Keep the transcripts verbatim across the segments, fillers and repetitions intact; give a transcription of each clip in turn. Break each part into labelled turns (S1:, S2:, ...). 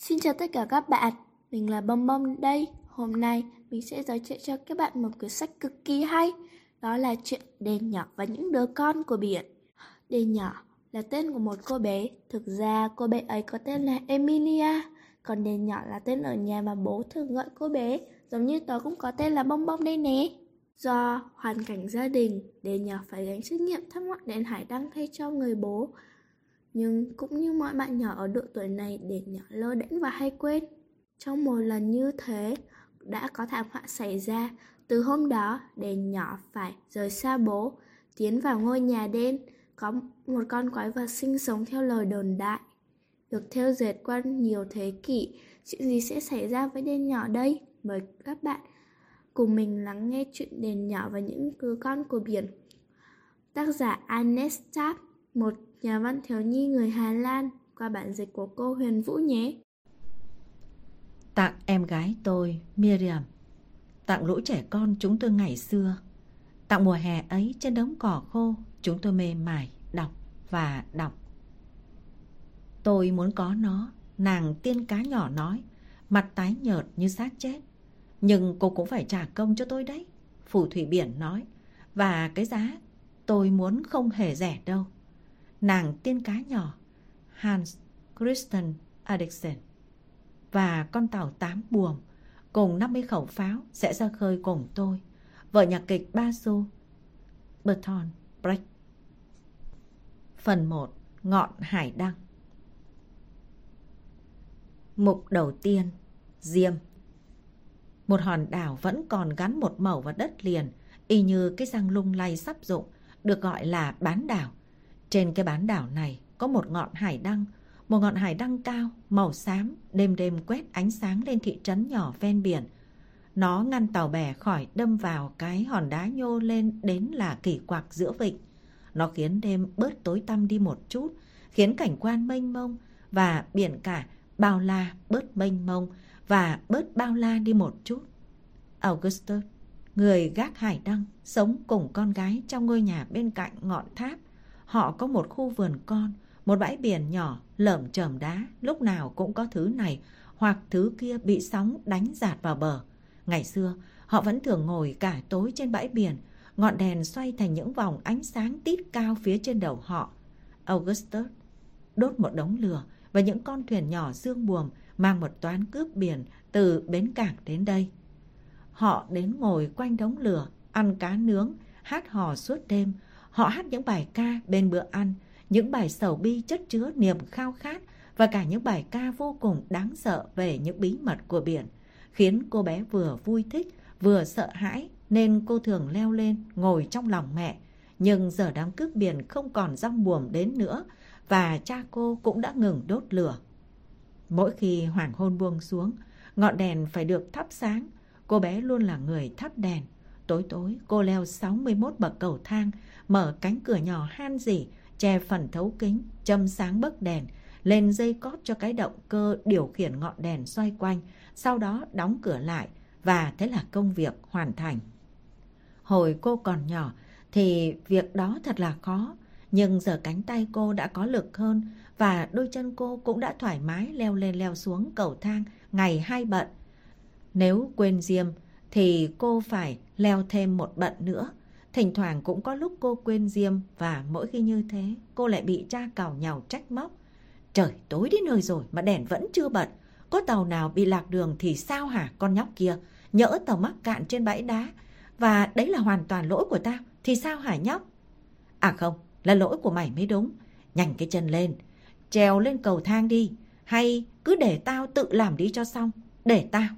S1: Xin chào tất cả các bạn, mình là Bông Bông đây. Hôm nay mình sẽ giới thiệu cho các bạn một cuốn sách cực kỳ hay. Đó là chuyện Đền Nhỏ và những đứa con của biển. Đền Nhỏ là tên của một cô bé. Thực ra cô bé ấy có tên là Emilia. Còn Đền Nhỏ là tên ở nhà mà bố thường gọi cô bé. Giống như tớ cũng có tên là Bông Bông đây nè. Do hoàn cảnh gia đình, Đền Nhỏ phải gánh trách nhiệm thắp ngọn đèn hải đăng thay cho người bố. Nhưng cũng như mọi bạn nhỏ ở độ tuổi này, Đền Nhỏ lơ đễnh và hay quên. Trong một lần như thế, đã có thảm họa xảy ra. Từ hôm đó, Đền Nhỏ phải rời xa bố, tiến vào ngôi nhà đen. Có một con quái vật sinh sống theo lời đồn đại, được thêu dệt qua nhiều thế kỷ. Chuyện gì sẽ xảy ra với Đền Nhỏ đây? Mời các bạn cùng mình lắng nghe chuyện Đền Nhỏ và những đứa con của biển. Tác giả Anne Stark, một nhà văn thiếu nhi người Hà Lan, qua bản dịch của cô Huyền Vũ nhé.
S2: Tặng em gái tôi, Miriam. Tặng lũ trẻ con chúng tôi ngày xưa. Tặng mùa hè ấy trên đống cỏ khô, chúng tôi mê mải đọc và đọc. Tôi muốn có nó, nàng tiên cá nhỏ nói, mặt tái nhợt như xác chết. Nhưng cô cũng phải trả công cho tôi đấy, phù thủy biển nói. Và cái giá tôi muốn không hề rẻ đâu. Nàng tiên cá nhỏ, Hans Christian Andersen. Và con tàu tám buồm cùng năm mươi khẩu pháo sẽ ra khơi cùng tôi. Vở nhạc kịch ba xu, Bertolt Brecht. Phần một. Ngọn hải đăng. Mục đầu tiên. Diêm. Một hòn đảo vẫn còn gắn một mẩu vào đất liền, y như cái răng lung lay sắp rụng, được gọi là bán đảo. Trên cái bán đảo này có một ngọn hải đăng, một ngọn hải đăng cao, màu xám, đêm đêm quét ánh sáng lên thị trấn nhỏ ven biển. Nó ngăn tàu bè khỏi đâm vào cái hòn đá nhô lên đến là kỳ quặc giữa vịnh. Nó khiến đêm bớt tối tăm đi một chút, khiến cảnh quan mênh mông và biển cả bao la bớt mênh mông và bớt bao la đi một chút. Augustus, người gác hải đăng, sống cùng con gái trong ngôi nhà bên cạnh ngọn tháp. Họ có một khu vườn con, một bãi biển nhỏ lởm chởm đá, lúc nào cũng có thứ này hoặc thứ kia bị sóng đánh dạt vào bờ. Ngày xưa, họ vẫn thường ngồi cả tối trên bãi biển, ngọn đèn xoay thành những vòng ánh sáng tít cao phía trên đầu họ. Augustus đốt một đống lửa và những con thuyền nhỏ dương buồm mang một toán cướp biển từ bến cảng đến đây. Họ đến ngồi quanh đống lửa, ăn cá nướng, hát hò suốt đêm. Họ hát những bài ca bên bữa ăn, những bài sầu bi chất chứa niềm khao khát và cả những bài ca vô cùng đáng sợ về những bí mật của biển, khiến cô bé vừa vui thích vừa sợ hãi, nên cô thường leo lên ngồi trong lòng mẹ. Nhưng giờ đám cướp biển không còn dong buồm đến nữa và cha cô cũng đã ngừng đốt lửa. Mỗi khi hoàng hôn buông xuống, ngọn đèn phải được thắp sáng. Cô bé luôn là người thắp đèn. Tối tối cô leo sáu mươi mốt bậc cầu thang, mở cánh cửa nhỏ han rỉ, che phần thấu kính, châm sáng bấc đèn, lên dây cót cho cái động cơ điều khiển ngọn đèn xoay quanh, sau đó đóng cửa lại, và thế là công việc hoàn thành. Hồi cô còn nhỏ thì việc đó thật là khó, nhưng giờ cánh tay cô đã có lực hơn và đôi chân cô cũng đã thoải mái leo lên leo xuống cầu thang ngày hai bận. Nếu quên diêm thì cô phải leo thêm một bận nữa. Thỉnh thoảng cũng có lúc cô quên diêm và mỗi khi như thế cô lại bị cha càu nhàu trách móc. Trời tối đến nơi rồi mà đèn vẫn chưa bật. Có tàu nào bị lạc đường thì sao hả con nhóc kia? Nhỡ tàu mắc cạn trên bãi đá và đấy là hoàn toàn lỗi của tao thì sao hả nhóc? À không, là lỗi của mày mới đúng. Nhanh cái chân lên, trèo lên cầu thang đi, hay cứ để tao tự làm đi cho xong. Để tao.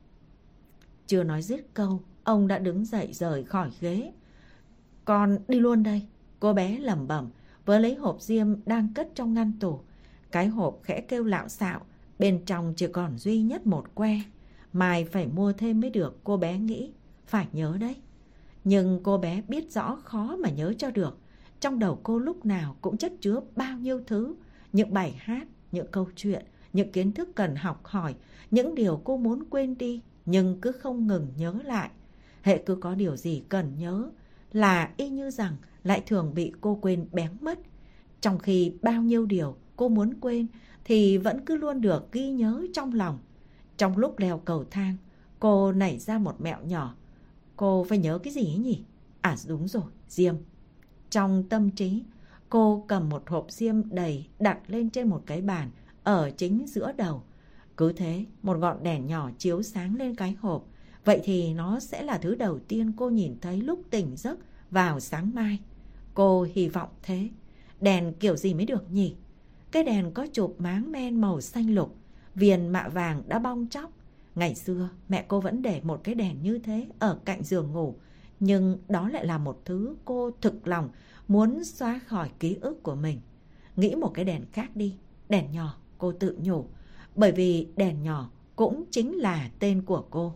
S2: Chưa nói dứt câu, ông đã đứng dậy rời khỏi ghế. Con đi luôn đây, cô bé lẩm bẩm, vừa lấy hộp diêm đang cất trong ngăn tủ. Cái hộp khẽ kêu lạo xạo, bên trong chỉ còn duy nhất một que. Mai phải mua thêm mới được, cô bé nghĩ. Phải nhớ đấy. Nhưng cô bé biết rõ khó mà nhớ cho được. Trong đầu cô lúc nào cũng chất chứa bao nhiêu thứ. Những bài hát, những câu chuyện, những kiến thức cần học hỏi, những điều cô muốn quên đi nhưng cứ không ngừng nhớ lại. Hễ cứ có điều gì cần nhớ là y như rằng lại thường bị cô quên bén mất. Trong khi bao nhiêu điều cô muốn quên thì vẫn cứ luôn được ghi nhớ trong lòng. Trong lúc leo cầu thang, cô nảy ra một mẹo nhỏ. Cô phải nhớ cái gì ấy nhỉ? À đúng rồi, diêm. Trong tâm trí, cô cầm một hộp diêm đầy đặt lên trên một cái bàn ở chính giữa đầu. Cứ thế, một ngọn đèn nhỏ chiếu sáng lên cái hộp. Vậy thì nó sẽ là thứ đầu tiên cô nhìn thấy lúc tỉnh giấc vào sáng mai. Cô hy vọng thế. Đèn kiểu gì mới được nhỉ? Cái đèn có chụp máng men màu xanh lục, viền mạ vàng đã bong tróc. Ngày xưa, mẹ cô vẫn để một cái đèn như thế ở cạnh giường ngủ. Nhưng đó lại là một thứ cô thực lòng muốn xóa khỏi ký ức của mình. Nghĩ một cái đèn khác đi, đèn nhỏ, cô tự nhủ. Bởi vì đèn nhỏ cũng chính là tên của cô.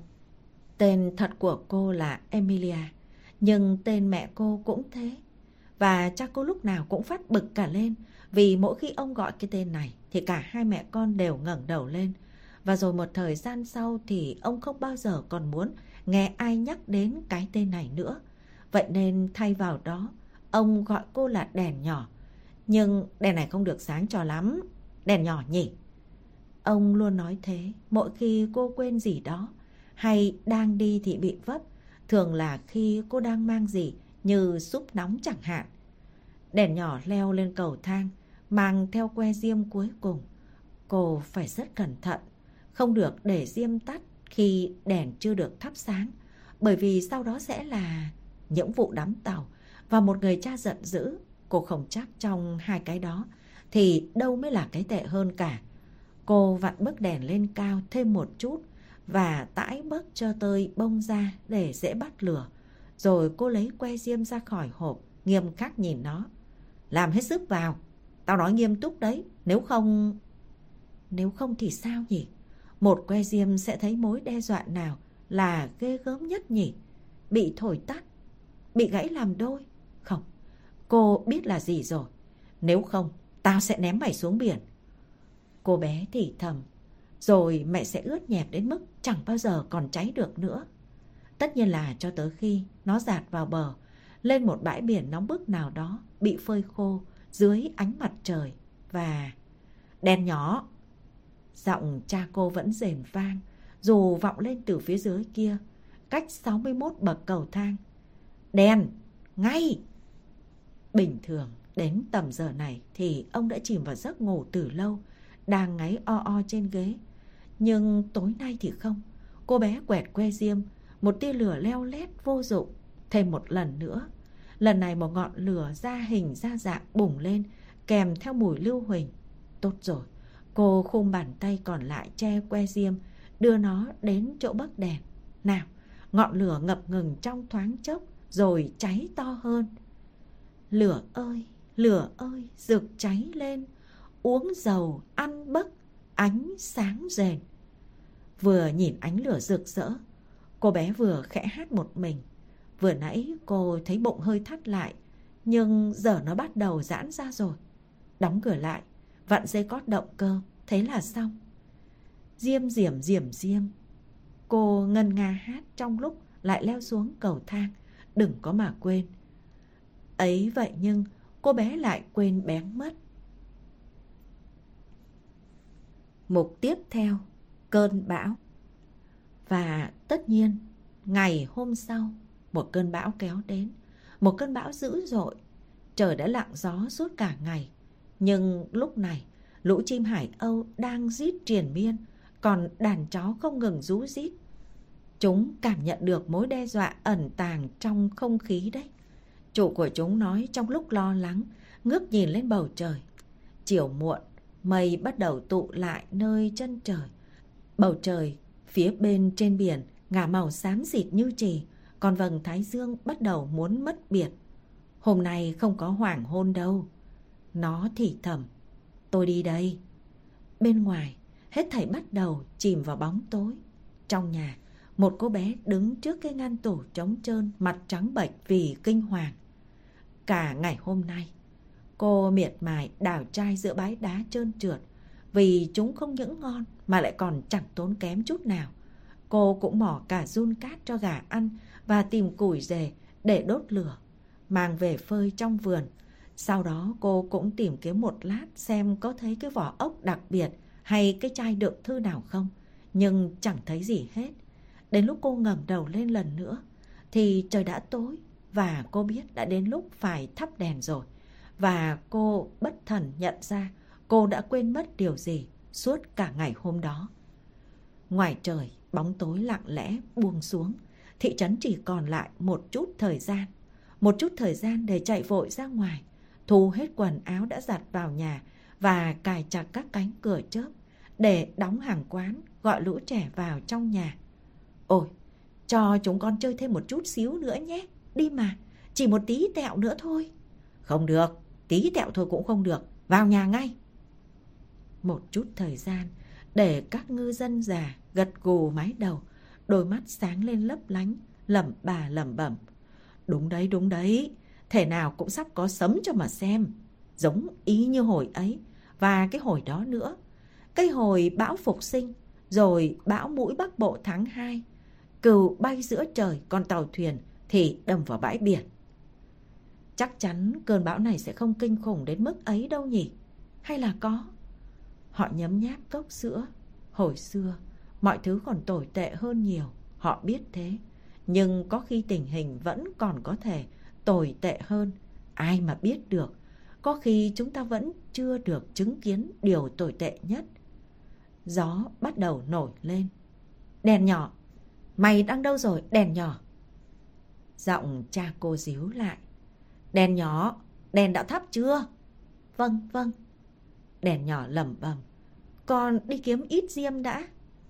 S2: Tên thật của cô là Emilia, nhưng tên mẹ cô cũng thế. Và cha cô lúc nào cũng phát bực cả lên, vì mỗi khi ông gọi cái tên này thì cả hai mẹ con đều ngẩng đầu lên. Và rồi một thời gian sau thì ông không bao giờ còn muốn nghe ai nhắc đến cái tên này nữa. Vậy nên thay vào đó, ông gọi cô là đèn nhỏ. Nhưng đèn này không được sáng cho lắm, đèn nhỏ nhỉ. Ông luôn nói thế mỗi khi cô quên gì đó, hay đang đi thì bị vấp, thường là khi cô đang mang gì như súp nóng chẳng hạn. Đèn nhỏ leo lên cầu thang, mang theo que diêm cuối cùng. Cô phải rất cẩn thận, không được để diêm tắt khi đèn chưa được thắp sáng, bởi vì sau đó sẽ là những vụ đắm tàu và một người cha giận dữ. Cô không chắc trong hai cái đó thì đâu mới là cái tệ hơn cả. Cô vặn bấc đèn lên cao thêm một chút và tãi bấc cho tơi bông ra để dễ bắt lửa. Rồi cô lấy que diêm ra khỏi hộp, nghiêm khắc nhìn nó. Làm hết sức vào, tao nói nghiêm túc đấy, nếu không... Nếu không thì sao nhỉ? Một que diêm sẽ thấy mối đe dọa nào là ghê gớm nhất nhỉ? Bị thổi tắt, bị gãy làm đôi? Không, cô biết là gì rồi. Nếu không, tao sẽ ném mày xuống biển. Cô bé thì thầm, rồi mẹ sẽ ướt nhẹp đến mức chẳng bao giờ còn cháy được nữa. Tất nhiên là cho tới khi nó dạt vào bờ, lên một bãi biển nóng bức nào đó, bị phơi khô dưới ánh mặt trời. Và... Đèn nhỏ! Giọng cha cô vẫn rền vang, dù vọng lên từ phía dưới kia, cách sáu mươi mốt bậc cầu thang. Đèn! Ngay! Bình thường, đến tầm giờ này thì ông đã chìm vào giấc ngủ từ lâu, đang ngáy o o trên ghế. Nhưng tối nay thì không. Cô bé quẹt que diêm, một tia lửa leo lét vô dụng. Thêm một lần nữa. Lần này một ngọn lửa ra hình ra dạng bùng lên, kèm theo mùi lưu huỳnh. Tốt rồi, cô khum bàn tay còn lại che que diêm, đưa nó đến chỗ bấc đèn. Nào, ngọn lửa ngập ngừng trong thoáng chốc, rồi cháy to hơn. Lửa ơi, lửa ơi, rực cháy lên, uống dầu, ăn bấc, ánh sáng rền. Vừa nhìn ánh lửa rực rỡ, cô bé vừa khẽ hát một mình. Vừa nãy cô thấy bụng hơi thắt lại, nhưng giờ nó bắt đầu giãn ra rồi. Đóng cửa lại, vặn dây cót động cơ, thế là xong. Diêm diểm diểm diêm. Cô ngân nga hát trong lúc lại leo xuống cầu thang. Đừng có mà quên. Ấy vậy nhưng cô bé lại quên bén mất. Mục tiếp theo, cơn bão. Và tất nhiên, ngày hôm sau, một cơn bão kéo đến. Một cơn bão dữ dội. Trời đã lặng gió suốt cả ngày. Nhưng lúc này, lũ chim Hải Âu đang rít triền miên, còn đàn chó không ngừng rú rít. Chúng cảm nhận được mối đe dọa ẩn tàng trong không khí đấy. Chủ của chúng nói trong lúc lo lắng, ngước nhìn lên bầu trời. Chiều muộn, mây bắt đầu tụ lại nơi chân trời. Bầu trời phía bên trên biển ngả màu xám xịt như chì, còn vầng thái dương bắt đầu muốn mất biệt. Hôm nay không có hoàng hôn đâu. Nó thì thầm, tôi đi đây. Bên ngoài, hết thảy bắt đầu chìm vào bóng tối. Trong nhà, một cô bé đứng trước cái ngăn tủ trống trơn, mặt trắng bệch vì kinh hoàng. Cả ngày hôm nay, cô miệt mài đào trai giữa bãi đá trơn trượt, vì chúng không những ngon mà lại còn chẳng tốn kém chút nào. Cô cũng mỏ cả giun cát cho gà ăn và tìm củi rề để đốt lửa, mang về phơi trong vườn. Sau đó cô cũng tìm kiếm một lát xem có thấy cái vỏ ốc đặc biệt hay cái chai đựng thư nào không, nhưng chẳng thấy gì hết. Đến lúc cô ngẩng đầu lên lần nữa thì trời đã tối và cô biết đã đến lúc phải thắp đèn rồi. Và cô bất thần nhận ra cô đã quên mất điều gì suốt cả ngày hôm đó. Ngoài trời, bóng tối lặng lẽ buông xuống. Thị trấn chỉ còn lại một chút thời gian. Một chút thời gian để chạy vội ra ngoài, thu hết quần áo đã giặt vào nhà và cài chặt các cánh cửa chớp để đóng hàng quán, gọi lũ trẻ vào trong nhà. Ôi, cho chúng con chơi thêm một chút xíu nữa nhé. Đi mà, chỉ một tí tẹo nữa thôi. Không được, tí tẹo thôi cũng không được, vào nhà ngay. Một chút thời gian để các ngư dân già gật gù mái đầu, đôi mắt sáng lên lấp lánh, lẩm bà lẩm bẩm. Đúng đấy, đúng đấy, thể nào cũng sắp có sấm cho mà xem. Giống ý như hồi ấy và cái hồi đó nữa. Cái hồi bão phục sinh, rồi bão mũi Bắc Bộ tháng hai. Cừu bay giữa trời, con tàu thuyền thì đâm vào bãi biển. Chắc chắn cơn bão này sẽ không kinh khủng đến mức ấy đâu nhỉ? Hay là có? Họ nhấm nháp cốc sữa. Hồi xưa, mọi thứ còn tồi tệ hơn nhiều. Họ biết thế. Nhưng có khi tình hình vẫn còn có thể tồi tệ hơn. Ai mà biết được. Có khi chúng ta vẫn chưa được chứng kiến điều tồi tệ nhất. Gió bắt đầu nổi lên. Đèn nhỏ. Mày đang đâu rồi, đèn nhỏ? Giọng cha cô díu lại. Đèn nhỏ, đèn đã thắp chưa? Vâng, vâng. Đèn nhỏ lẩm bẩm. Con đi kiếm ít diêm đã.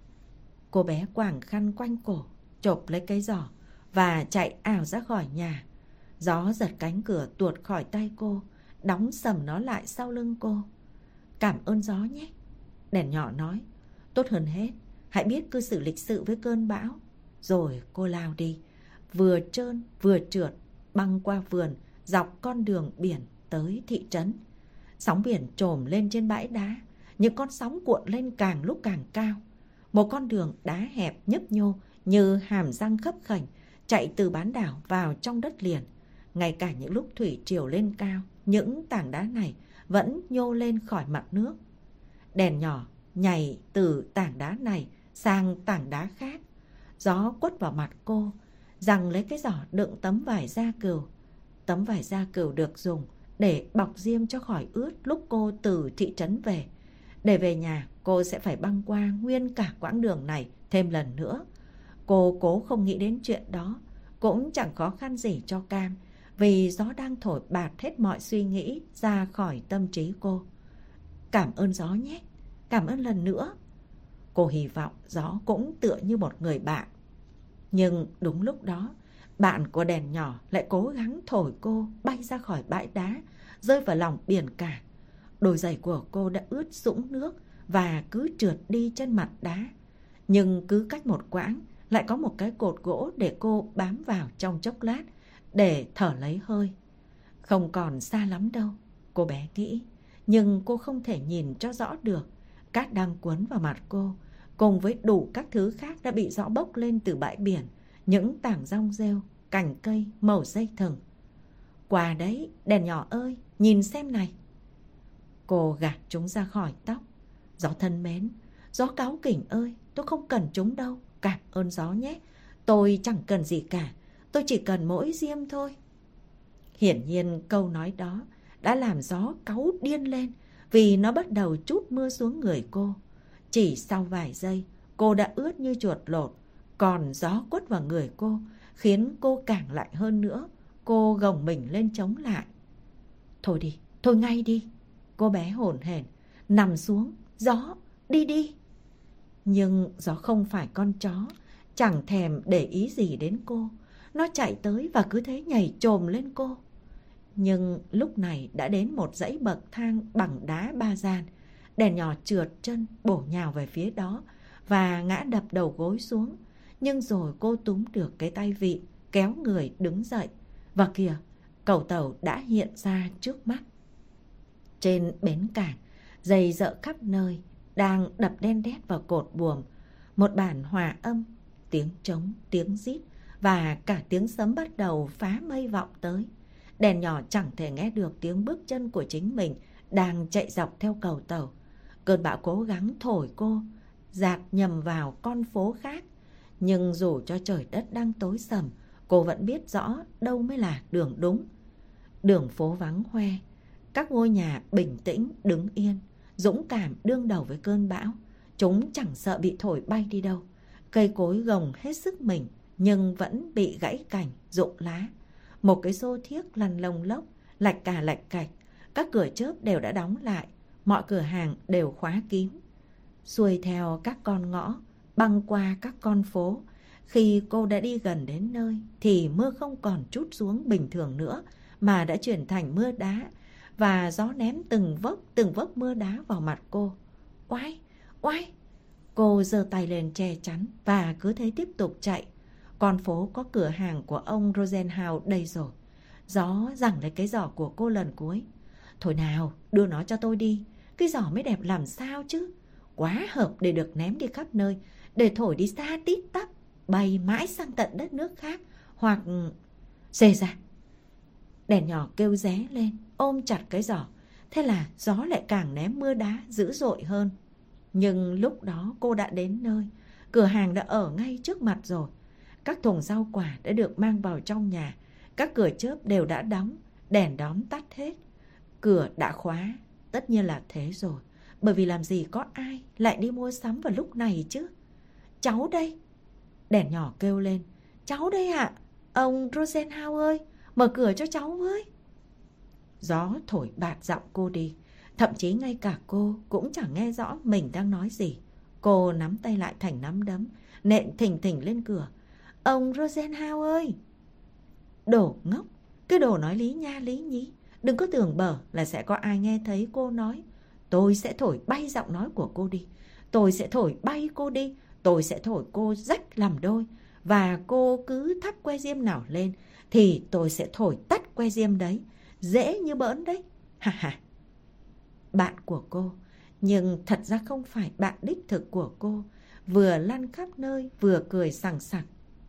S2: Cô bé quàng khăn quanh cổ, chộp lấy cái giỏ và chạy ảo ra khỏi nhà. Gió giật cánh cửa tuột khỏi tay cô, đóng sầm nó lại sau lưng cô. Cảm ơn gió nhé. Đèn nhỏ nói. Tốt hơn hết, hãy biết cư xử lịch sự với cơn bão. Rồi cô lao đi, vừa trơn vừa trượt, băng qua vườn, dọc con đường biển tới thị trấn. Sóng biển trồm lên trên bãi đá, những con sóng cuộn lên càng lúc càng cao. Một con đường đá hẹp nhấp nhô như hàm răng khấp khểnh chạy từ bán đảo vào trong đất liền. Ngay cả những lúc thủy triều lên cao, những tảng đá này vẫn nhô lên khỏi mặt nước. Đèn nhỏ nhảy từ tảng đá này sang tảng đá khác. Gió quất vào mặt cô, giằng lấy cái giỏ đựng tấm vải da cừu. Tấm vải da cừu được dùng để bọc diêm cho khỏi ướt lúc cô từ thị trấn về. Để về nhà, cô sẽ phải băng qua nguyên cả quãng đường này thêm lần nữa. Cô cố không nghĩ đến chuyện đó, cũng chẳng khó khăn gì cho Cam, vì gió đang thổi bạt hết mọi suy nghĩ ra khỏi tâm trí cô. Cảm ơn gió nhé, cảm ơn lần nữa. Cô hy vọng gió cũng tựa như một người bạn. Nhưng đúng lúc đó, bạn của đèn nhỏ lại cố gắng thổi cô bay ra khỏi bãi đá, rơi vào lòng biển cả. Đôi giày của cô đã ướt sũng nước và cứ trượt đi trên mặt đá. Nhưng cứ cách một quãng lại có một cái cột gỗ để cô bám vào trong chốc lát để thở lấy hơi. Không còn xa lắm đâu, cô bé nghĩ. Nhưng cô không thể nhìn cho rõ được. Cát đang cuốn vào mặt cô, cùng với đủ các thứ khác đã bị gió bốc lên từ bãi biển. Những tảng rong rêu, cành cây, mẩu dây thừng. Qua đấy, đèn nhỏ ơi, nhìn xem này. Cô gạt chúng ra khỏi tóc. Gió thân mến, gió cáu kỉnh ơi, tôi không cần chúng đâu. Cảm ơn gió nhé. Tôi chẳng cần gì cả, tôi chỉ cần mỗi diêm thôi. Hiển nhiên câu nói đó đã làm gió cáu điên lên, vì nó bắt đầu trút mưa xuống người cô. Chỉ sau vài giây, cô đã ướt như chuột lột. Còn gió quất vào người cô, khiến cô càng lạnh hơn nữa. Cô gồng mình lên chống lại. Thôi đi, thôi ngay đi. Cô bé hổn hển nằm xuống. Gió, đi đi. Nhưng gió không phải con chó, chẳng thèm để ý gì đến cô. Nó chạy tới và cứ thế nhảy chồm lên cô. Nhưng lúc này đã đến một dãy bậc thang bằng đá ba gian. Đèn nhỏ trượt chân bổ nhào về phía đó và ngã đập đầu gối xuống. Nhưng rồi cô túm được cái tay vịn, kéo người đứng dậy. Và kìa, cầu tàu đã hiện ra trước mắt. Trên bến cảng, giày dợ khắp nơi, đang đập đen đét vào cột buồm. Một bản hòa âm, tiếng trống, tiếng rít và cả tiếng sấm bắt đầu phá mây vọng tới. Đèn nhỏ chẳng thể nghe được tiếng bước chân của chính mình đang chạy dọc theo cầu tàu. Cơn bão cố gắng thổi cô dạt nhầm vào con phố khác. Nhưng dù cho trời đất đang tối sầm, cô vẫn biết rõ đâu mới là đường đúng. Đường phố vắng hoe, các ngôi nhà bình tĩnh đứng yên, dũng cảm đương đầu với cơn bão. Chúng chẳng sợ bị thổi bay đi đâu. Cây cối gồng hết sức mình nhưng vẫn bị gãy cành, rụng lá. Một cái xô thiếc lăn lông lốc, lạch cà lạch cạch. Các cửa chớp đều đã đóng lại, mọi cửa hàng đều khóa kín. Xuôi theo các con ngõ, băng qua các con phố. Khi cô đã đi gần đến nơi thì mưa không còn trút xuống bình thường nữa mà đã chuyển thành mưa đá, và gió ném từng vốc từng vốc mưa đá vào mặt cô. Oái, oái! Cô giơ tay lên che chắn và cứ thế tiếp tục chạy. Con phố có cửa hàng của ông Rosenhaus đây rồi. Gió giằng lấy cái giỏ của cô lần cuối. Thôi nào, đưa nó cho tôi đi. Cái giỏ mới đẹp làm sao chứ. Quá hợp để được ném đi khắp nơi, để thổi đi xa tít tắp, bay mãi sang tận đất nước khác, hoặc... Xê ra! Đèn nhỏ kêu ré lên, ôm chặt cái giỏ. Thế là gió lại càng ném mưa đá dữ dội hơn. Nhưng lúc đó cô đã đến nơi. Cửa hàng đã ở ngay trước mặt rồi. Các thùng rau quả đã được mang vào trong nhà. Các cửa chớp đều đã đóng, đèn đóm tắt hết. Cửa đã khóa, tất nhiên là thế rồi. Bởi vì làm gì có ai lại đi mua sắm vào lúc này chứ. Cháu đây! Đèn nhỏ kêu lên. Cháu đây ạ! Ông Rosenhaus ơi! Mở cửa cho cháu với! Gió thổi bạt giọng cô đi. Thậm chí ngay cả cô cũng chẳng nghe rõ mình đang nói gì. Cô nắm tay lại thành nắm đấm, nện thình thình lên cửa. Ông Rosenhaus ơi! Đồ ngốc! Cái đồ nói lý nha lý nhí. Đừng có tưởng bở là sẽ có ai nghe thấy cô nói. Tôi sẽ thổi bay giọng nói của cô đi. Tôi sẽ thổi bay cô đi. Tôi sẽ thổi cô rách làm đôi. Và cô cứ thắp que diêm nào lên thì tôi sẽ thổi tắt que diêm đấy. Dễ như bỡn đấy. Ha ha! Bạn của cô, nhưng thật ra không phải bạn đích thực của cô, vừa lăn khắp nơi vừa cười sằng sặc.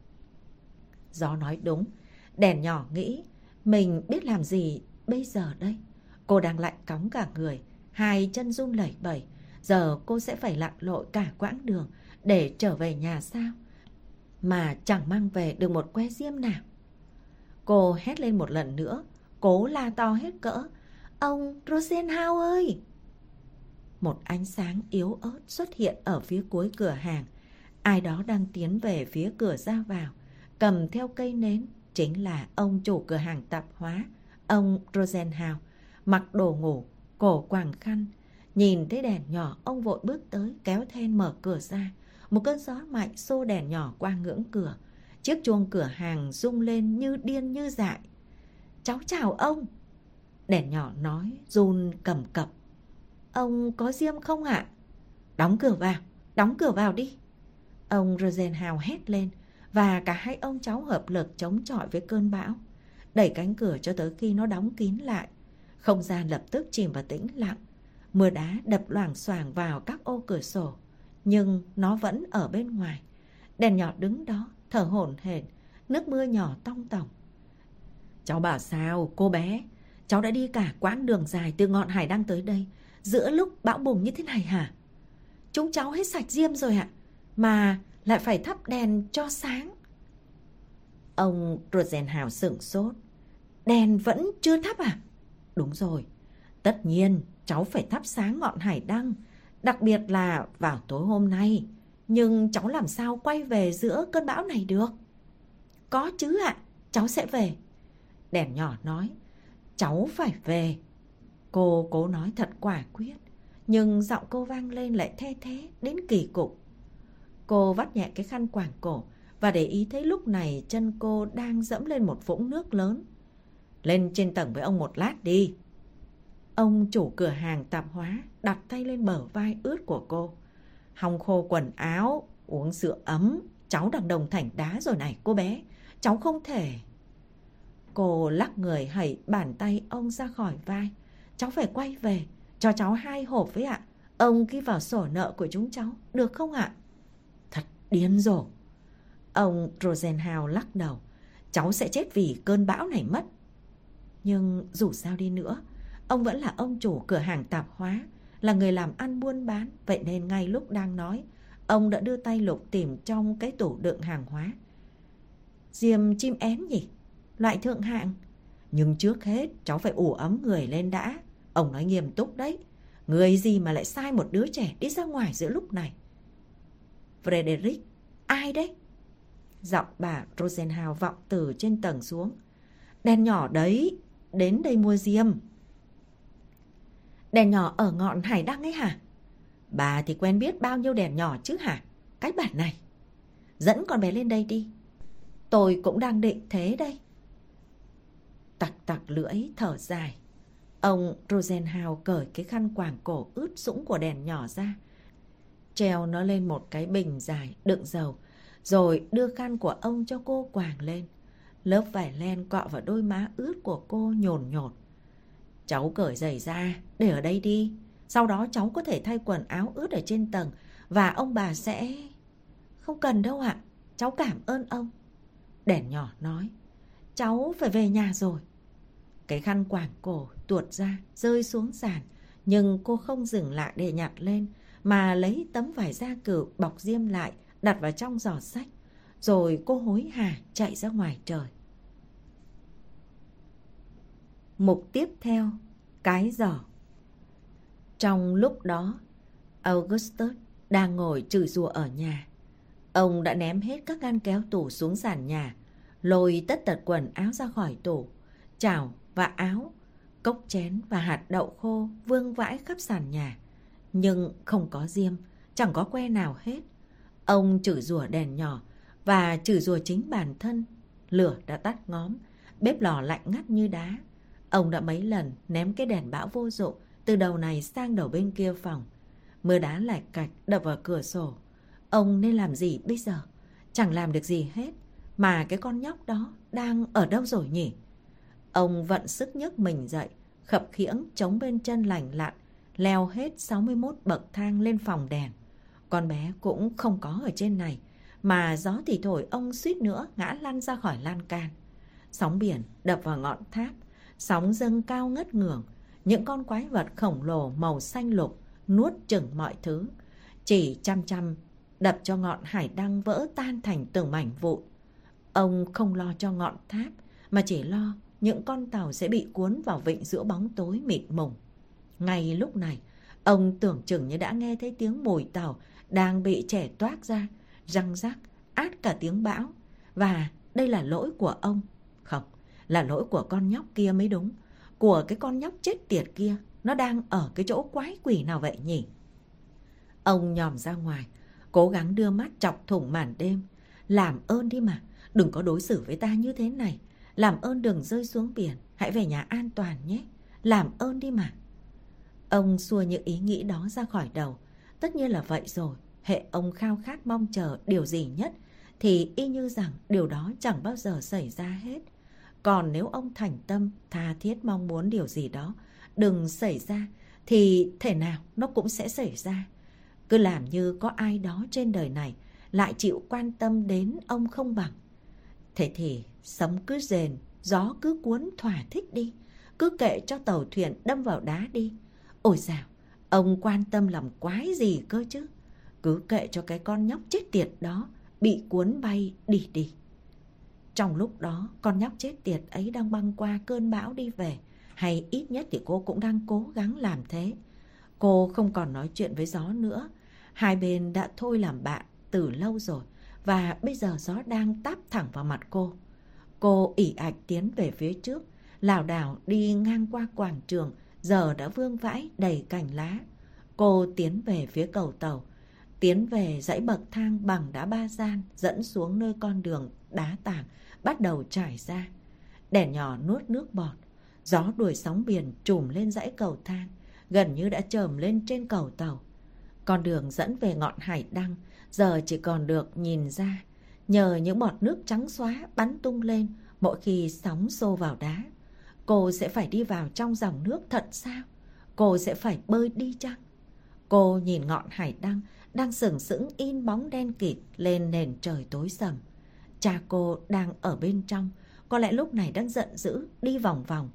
S2: Gió nói đúng. Đèn nhỏ nghĩ mình biết làm gì bây giờ đây. Cô đang lạnh cóng cả người, hai chân run lẩy bẩy. Giờ cô sẽ phải lặn lội cả quãng đường để trở về nhà sao, mà chẳng mang về được một que diêm nào. Cô hét lên một lần nữa, cố la to hết cỡ. Ông Rosenhaus ơi! Một ánh sáng yếu ớt xuất hiện ở phía cuối cửa hàng. Ai đó đang tiến về phía cửa ra vào, cầm theo cây nến. Chính là ông chủ cửa hàng tạp hóa, ông Rosenhaus, mặc đồ ngủ, cổ quàng khăn. Nhìn thấy đèn nhỏ, ông vội bước tới, kéo then mở cửa ra. Một cơn gió mạnh xô đèn nhỏ qua ngưỡng cửa. Chiếc chuông cửa hàng rung lên như điên như dại. Cháu chào ông! Đèn nhỏ nói, run cầm cập. Ông có diêm không ạ? Đóng cửa vào, đóng cửa vào đi! Ông Rosenhaus hét lên, và cả hai ông cháu hợp lực chống chọi với cơn bão. Đẩy cánh cửa cho tới khi nó đóng kín lại. Không gian lập tức chìm vào tĩnh lặng. Mưa đá đập loảng xoảng vào các ô cửa sổ, nhưng nó vẫn ở bên ngoài. Đèn nhỏ đứng đó, thở hổn hển, nước mưa nhỏ tong tỏng. Cháu bảo sao, cô bé? Cháu đã đi cả quãng đường dài từ ngọn hải đăng tới đây, giữa lúc bão bùng như thế này hả? Chúng cháu hết sạch diêm rồi ạ, mà lại phải thắp đèn cho sáng. Ông Rosenhaus sửng sốt. Đèn vẫn chưa thắp à? Đúng rồi, tất nhiên cháu phải thắp sáng ngọn hải đăng, đặc biệt là vào tối hôm nay. Nhưng cháu làm sao quay về giữa cơn bão này được? Có chứ ạ, cháu sẽ về. Đèn nhỏ nói, cháu phải về. Cô cố nói thật quả quyết, nhưng giọng cô vang lên lại the thế đến kỳ cục. Cô vắt nhẹ cái khăn quàng cổ và để ý thấy lúc này chân cô đang dẫm lên một vũng nước lớn. Lên trên tầng với ông một lát đi. Ông chủ cửa hàng tạp hóa đặt tay lên bờ vai ướt của cô. Hong khô quần áo, uống sữa ấm. Cháu đang đồng thành đá rồi này cô bé. Cháu không thể. Cô lắc người hẩy bàn tay ông ra khỏi vai. Cháu phải quay về. Cho cháu hai hộp với ạ. Ông ghi vào sổ nợ của chúng cháu, được không ạ? Thật điên rồ. Ông Rosenhaus lắc đầu. Cháu sẽ chết vì cơn bão này mất. Nhưng dù sao đi nữa, ông vẫn là ông chủ cửa hàng tạp hóa, là người làm ăn buôn bán. Vậy nên ngay lúc đang nói, ông đã đưa tay lục tìm trong cái tủ đựng hàng hóa. Diêm chim én nhỉ? Loại thượng hạng. Nhưng trước hết cháu phải ủ ấm người lên đã. Ông nói nghiêm túc đấy. Người gì mà lại sai một đứa trẻ đi ra ngoài giữa lúc này? Frederick, ai đấy? Giọng bà Rosenhau vọng từ trên tầng xuống. Đèn nhỏ đấy, đến đây mua diêm. Đèn nhỏ ở ngọn hải đăng ấy hả? Bà thì quen biết bao nhiêu đèn nhỏ chứ hả? Cái bản này. Dẫn con bé lên đây đi. Tôi cũng đang định thế đây. Tặc tặc lưỡi thở dài. Ông Rosenhau cởi cái khăn quàng cổ ướt sũng của đèn nhỏ ra, treo nó lên một cái bình dài đựng dầu, rồi đưa khăn của ông cho cô quàng lên. Lớp vải len cọ vào đôi má ướt của cô nhồn nhột. Cháu cởi giày ra, để ở đây đi. Sau đó cháu có thể thay quần áo ướt ở trên tầng, và ông bà sẽ... Không cần đâu ạ, cháu cảm ơn ông. Đèn nhỏ nói. Cháu phải về nhà rồi. Cái khăn quàng cổ tuột ra, rơi xuống sàn. Nhưng cô không dừng lại để nhặt lên, mà lấy tấm vải da cừu bọc diêm lại, đặt vào trong giỏ xách. Rồi cô hối hả chạy ra ngoài trời. Mục tiếp theo, cái giỏ. Trong lúc đó, Augustus đang ngồi chửi rủa ở nhà. Ông đã ném hết các ngăn kéo tủ xuống sàn nhà, lôi tất tật quần áo ra khỏi tủ. Chảo và áo, cốc chén và hạt đậu khô vương vãi khắp sàn nhà. Nhưng không có diêm, chẳng có que nào hết. Ông chửi rủa đèn nhỏ và chửi rủa chính bản thân. Lửa đã tắt ngóm, bếp lò lạnh ngắt như đá. Ông đã mấy lần ném cái đèn bão vô dụng từ đầu này sang đầu bên kia phòng. Mưa đá lạch cạch đập vào cửa sổ. Ông nên làm gì bây giờ? Chẳng làm được gì hết. Mà cái con nhóc đó đang ở đâu rồi nhỉ? Ông vận sức nhấc mình dậy, khập khiễng chống bên chân lành lặn, leo hết sáu mươi mốt bậc thang lên phòng đèn. Con bé cũng không có ở trên này, mà gió thì thổi ông suýt nữa ngã lăn ra khỏi lan can. Sóng biển đập vào ngọn tháp, sóng dâng cao ngất ngưởng. Những con quái vật khổng lồ màu xanh lục nuốt chửng mọi thứ, chỉ chăm chăm đập cho ngọn hải đăng vỡ tan thành từng mảnh vụn. Ông không lo cho ngọn tháp, mà chỉ lo những con tàu sẽ bị cuốn vào vịnh giữa bóng tối mịt mùng. Ngay lúc này, ông tưởng chừng như đã nghe thấy tiếng mùi tàu đang bị trẻ toác ra, răng rắc, át cả tiếng bão. Và đây là lỗi của ông. Không, là lỗi của con nhóc kia mới đúng. Của cái con nhóc chết tiệt kia. Nó đang ở cái chỗ quái quỷ nào vậy nhỉ? Ông nhòm ra ngoài, cố gắng đưa mắt chọc thủng màn đêm. Làm ơn đi mà, đừng có đối xử với ta như thế này. Làm ơn đừng rơi xuống biển, hãy về nhà an toàn nhé. Làm ơn đi mà. Ông xua những ý nghĩ đó ra khỏi đầu. Tất nhiên là vậy rồi. Hệ ông khao khát mong chờ điều gì nhất, thì y như rằng điều đó chẳng bao giờ xảy ra hết. Còn nếu ông thành tâm, tha thiết mong muốn điều gì đó đừng xảy ra, thì thể nào nó cũng sẽ xảy ra. Cứ làm như có ai đó trên đời này lại chịu quan tâm đến ông không bằng. Thế thì sấm cứ rền, gió cứ cuốn thỏa thích đi. Cứ kệ cho tàu thuyền đâm vào đá đi. Ôi dào, ông quan tâm làm quái gì cơ chứ? Cứ kệ cho cái con nhóc chết tiệt đó bị cuốn bay đi đi. Trong lúc đó, con nhóc chết tiệt ấy đang băng qua cơn bão đi về. Hay ít nhất thì cô cũng đang cố gắng làm thế. Cô không còn nói chuyện với gió nữa. Hai bên đã thôi làm bạn từ lâu rồi. Và bây giờ gió đang táp thẳng vào mặt cô. Cô ỉ ạch tiến về phía trước, lảo đảo đi ngang qua quảng trường giờ đã vương vãi đầy cành lá. Cô tiến về phía cầu tàu, tiến về dãy bậc thang bằng đá ba gian dẫn xuống nơi con đường đá tảng bắt đầu trải ra. Đèn nhỏ nuốt nước bọt. Gió đuổi sóng biển trùm lên dãy cầu thang, gần như đã chồm lên trên cầu tàu. Con đường dẫn về ngọn hải đăng giờ chỉ còn được nhìn ra nhờ những bọt nước trắng xóa bắn tung lên mỗi khi sóng xô vào đá. Cô sẽ phải đi vào trong dòng nước thật sao? Cô sẽ phải bơi đi chăng? Cô nhìn ngọn hải đăng đang sừng sững in bóng đen kịt lên nền trời tối sầm. Cha cô đang ở bên trong, có lẽ lúc này đang giận dữ đi vòng vòng,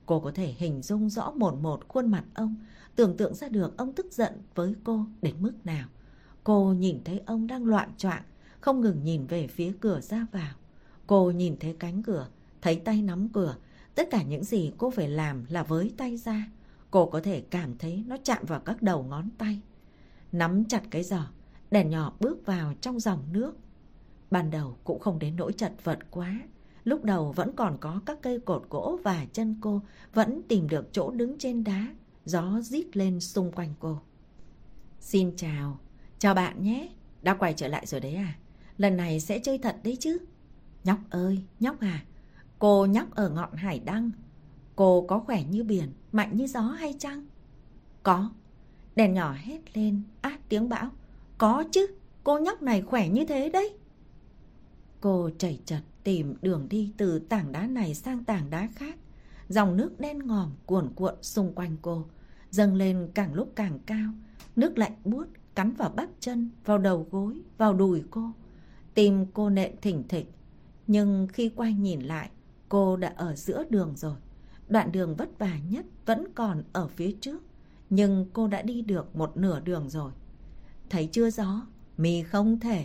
S2: Cô có thể hình dung rõ một một khuôn mặt ông, tưởng tượng ra được ông tức giận với cô đến mức nào. Cô nhìn thấy ông đang loạng choạng, không ngừng nhìn về phía cửa ra vào. Cô nhìn thấy cánh cửa, thấy tay nắm cửa. Tất cả những gì cô phải làm là với tay ra. Cô có thể cảm thấy nó chạm vào các đầu ngón tay. Nắm chặt cái giỏ, đèn nhỏ bước vào trong dòng nước. Ban đầu cũng không đến nỗi chật vật quá. Lúc đầu vẫn còn có các cây cột gỗ và chân cô vẫn tìm được chỗ đứng trên đá. Gió rít lên xung quanh cô. Xin chào, chào bạn nhé. Đã quay trở lại rồi đấy à? Lần này sẽ chơi thật đấy chứ? Nhóc ơi, nhóc à, cô nhóc ở ngọn hải đăng. Cô có khỏe như biển, mạnh như gió hay chăng? Có. Đèn nhỏ hét lên át tiếng bão. Có chứ, cô nhóc này khỏe như thế đấy. Cô chảy chật tìm đường đi từ tảng đá này sang tảng đá khác. Dòng nước đen ngòm cuồn cuộn xung quanh cô, dâng lên càng lúc càng cao. Nước lạnh buốt cắn vào bắp chân, vào đầu gối, vào đùi cô. Tim cô nện thình thịch. Nhưng khi quay nhìn lại, cô đã ở giữa đường rồi. Đoạn đường vất vả nhất vẫn còn ở phía trước, nhưng cô đã đi được một nửa đường rồi. Thấy chưa gió? Mì không thể.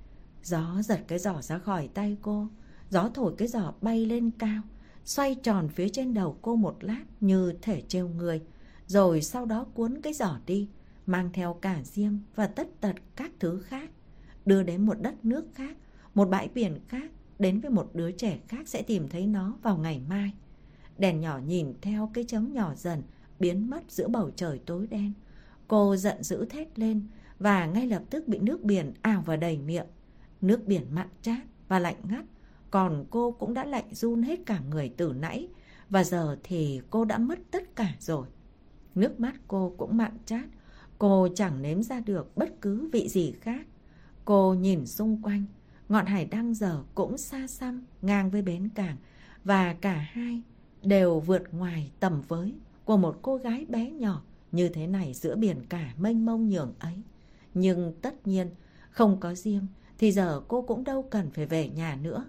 S2: Gió giật cái giỏ ra khỏi tay cô. Gió thổi cái giỏ bay lên cao, xoay tròn phía trên đầu cô một lát như thể trêu người, rồi sau đó cuốn cái giỏ đi, mang theo cả Diêm và tất tật các thứ khác, đưa đến một đất nước khác, một bãi biển khác, đến với một đứa trẻ khác sẽ tìm thấy nó vào ngày mai. Đèn nhỏ nhìn theo cái chấm nhỏ dần biến mất giữa bầu trời tối đen. Cô giận dữ thét lên và ngay lập tức bị nước biển ào vào đầy miệng. Nước biển mặn chát và lạnh ngắt, còn cô cũng đã lạnh run hết cả người từ nãy, và giờ thì cô đã mất tất cả rồi. Nước mắt cô cũng mặn chát, cô chẳng nếm ra được bất cứ vị gì khác. Cô nhìn xung quanh, ngọn hải đăng giờ cũng xa xăm ngang với bến cảng, và cả hai đều vượt ngoài tầm với của một cô gái bé nhỏ như thế này giữa biển cả mênh mông nhường ấy. Nhưng tất nhiên không có Diêm thì giờ cô cũng đâu cần phải về nhà nữa.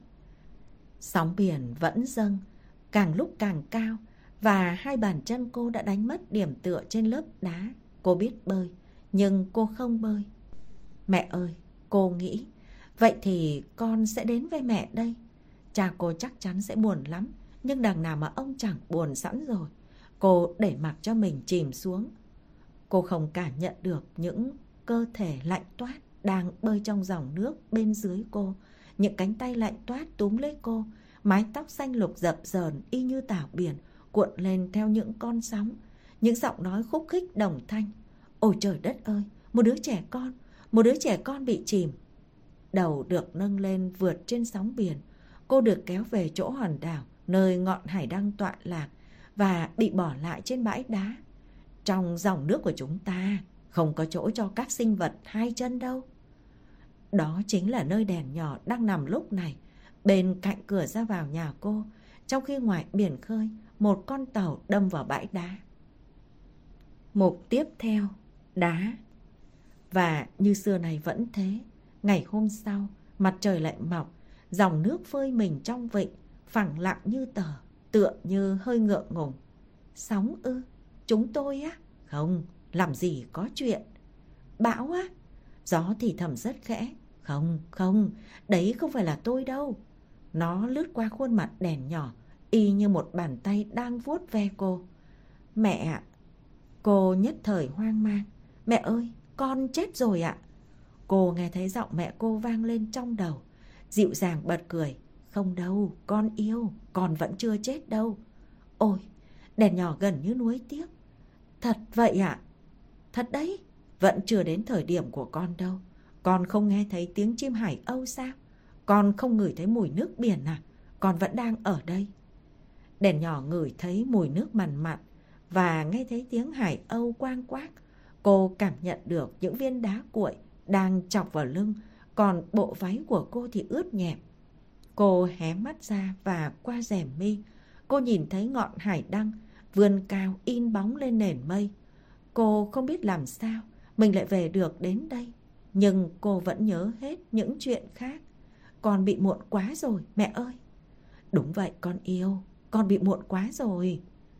S2: Sóng biển vẫn dâng, càng lúc càng cao, và hai bàn chân cô đã đánh mất điểm tựa trên lớp đá. Cô biết bơi, nhưng cô không bơi. Mẹ ơi, cô nghĩ, vậy thì con sẽ đến với mẹ đây. Cha cô chắc chắn sẽ buồn lắm, nhưng đằng nào mà ông chẳng buồn sẵn rồi. Cô để mặc cho mình chìm xuống. Cô không cảm nhận được những cơ thể lạnh toát đang bơi trong dòng nước bên dưới cô. Những cánh tay lạnh toát túm lấy cô, mái tóc xanh lục dập dờn y như tảo biển cuộn lên theo những con sóng. Những giọng nói khúc khích đồng thanh. Ôi trời đất ơi, một đứa trẻ con, một đứa trẻ con bị chìm. Đầu được nâng lên vượt trên sóng biển. Cô được kéo về chỗ hòn đảo nơi ngọn hải đăng tọa lạc và bị bỏ lại trên bãi đá. Trong dòng nước của chúng ta không có chỗ cho các sinh vật hai chân đâu. Đó chính là nơi đèn nhỏ đang nằm lúc này, bên cạnh cửa ra vào nhà cô, trong khi ngoài biển khơi, một con tàu đâm vào bãi đá. Mục tiếp theo, đá. Và như xưa này vẫn thế, ngày hôm sau, mặt trời lại mọc, dòng nước phơi mình trong vịnh, phẳng lặng như tờ, tựa như hơi ngượng ngùng. Sóng ư? Chúng tôi á? Không, làm gì có chuyện. Bão á? Gió thì thầm rất khẽ. Không, không, đấy không phải là tôi đâu. Nó lướt qua khuôn mặt đèn nhỏ, y như một bàn tay đang vuốt ve cô. Mẹ ạ! Cô nhất thời hoang mang. Mẹ ơi, con chết rồi ạ! Cô nghe thấy giọng mẹ cô vang lên trong đầu, dịu dàng bật cười. Không đâu, con yêu, con vẫn chưa chết đâu. Ôi, đèn nhỏ gần như nuối tiếc. Thật vậy ạ? Thật đấy, vẫn chưa đến thời điểm của con đâu. Con không nghe thấy tiếng chim hải âu sao? Con không ngửi thấy mùi nước biển à? Con vẫn đang ở đây. Đèn nhỏ ngửi thấy mùi nước mặn mặn và nghe thấy tiếng hải âu quang quác. Cô cảm nhận được những viên đá cuội đang chọc vào lưng, còn bộ váy của cô thì ướt nhẹp. Cô hé mắt ra và qua rèm mi, cô nhìn thấy ngọn hải đăng vươn cao in bóng lên nền mây. Cô không biết làm sao mình lại về được đến đây, nhưng cô vẫn nhớ hết những chuyện khác. Con bị muộn quá rồi, mẹ ơi. Đúng vậy con yêu, con bị muộn quá rồi.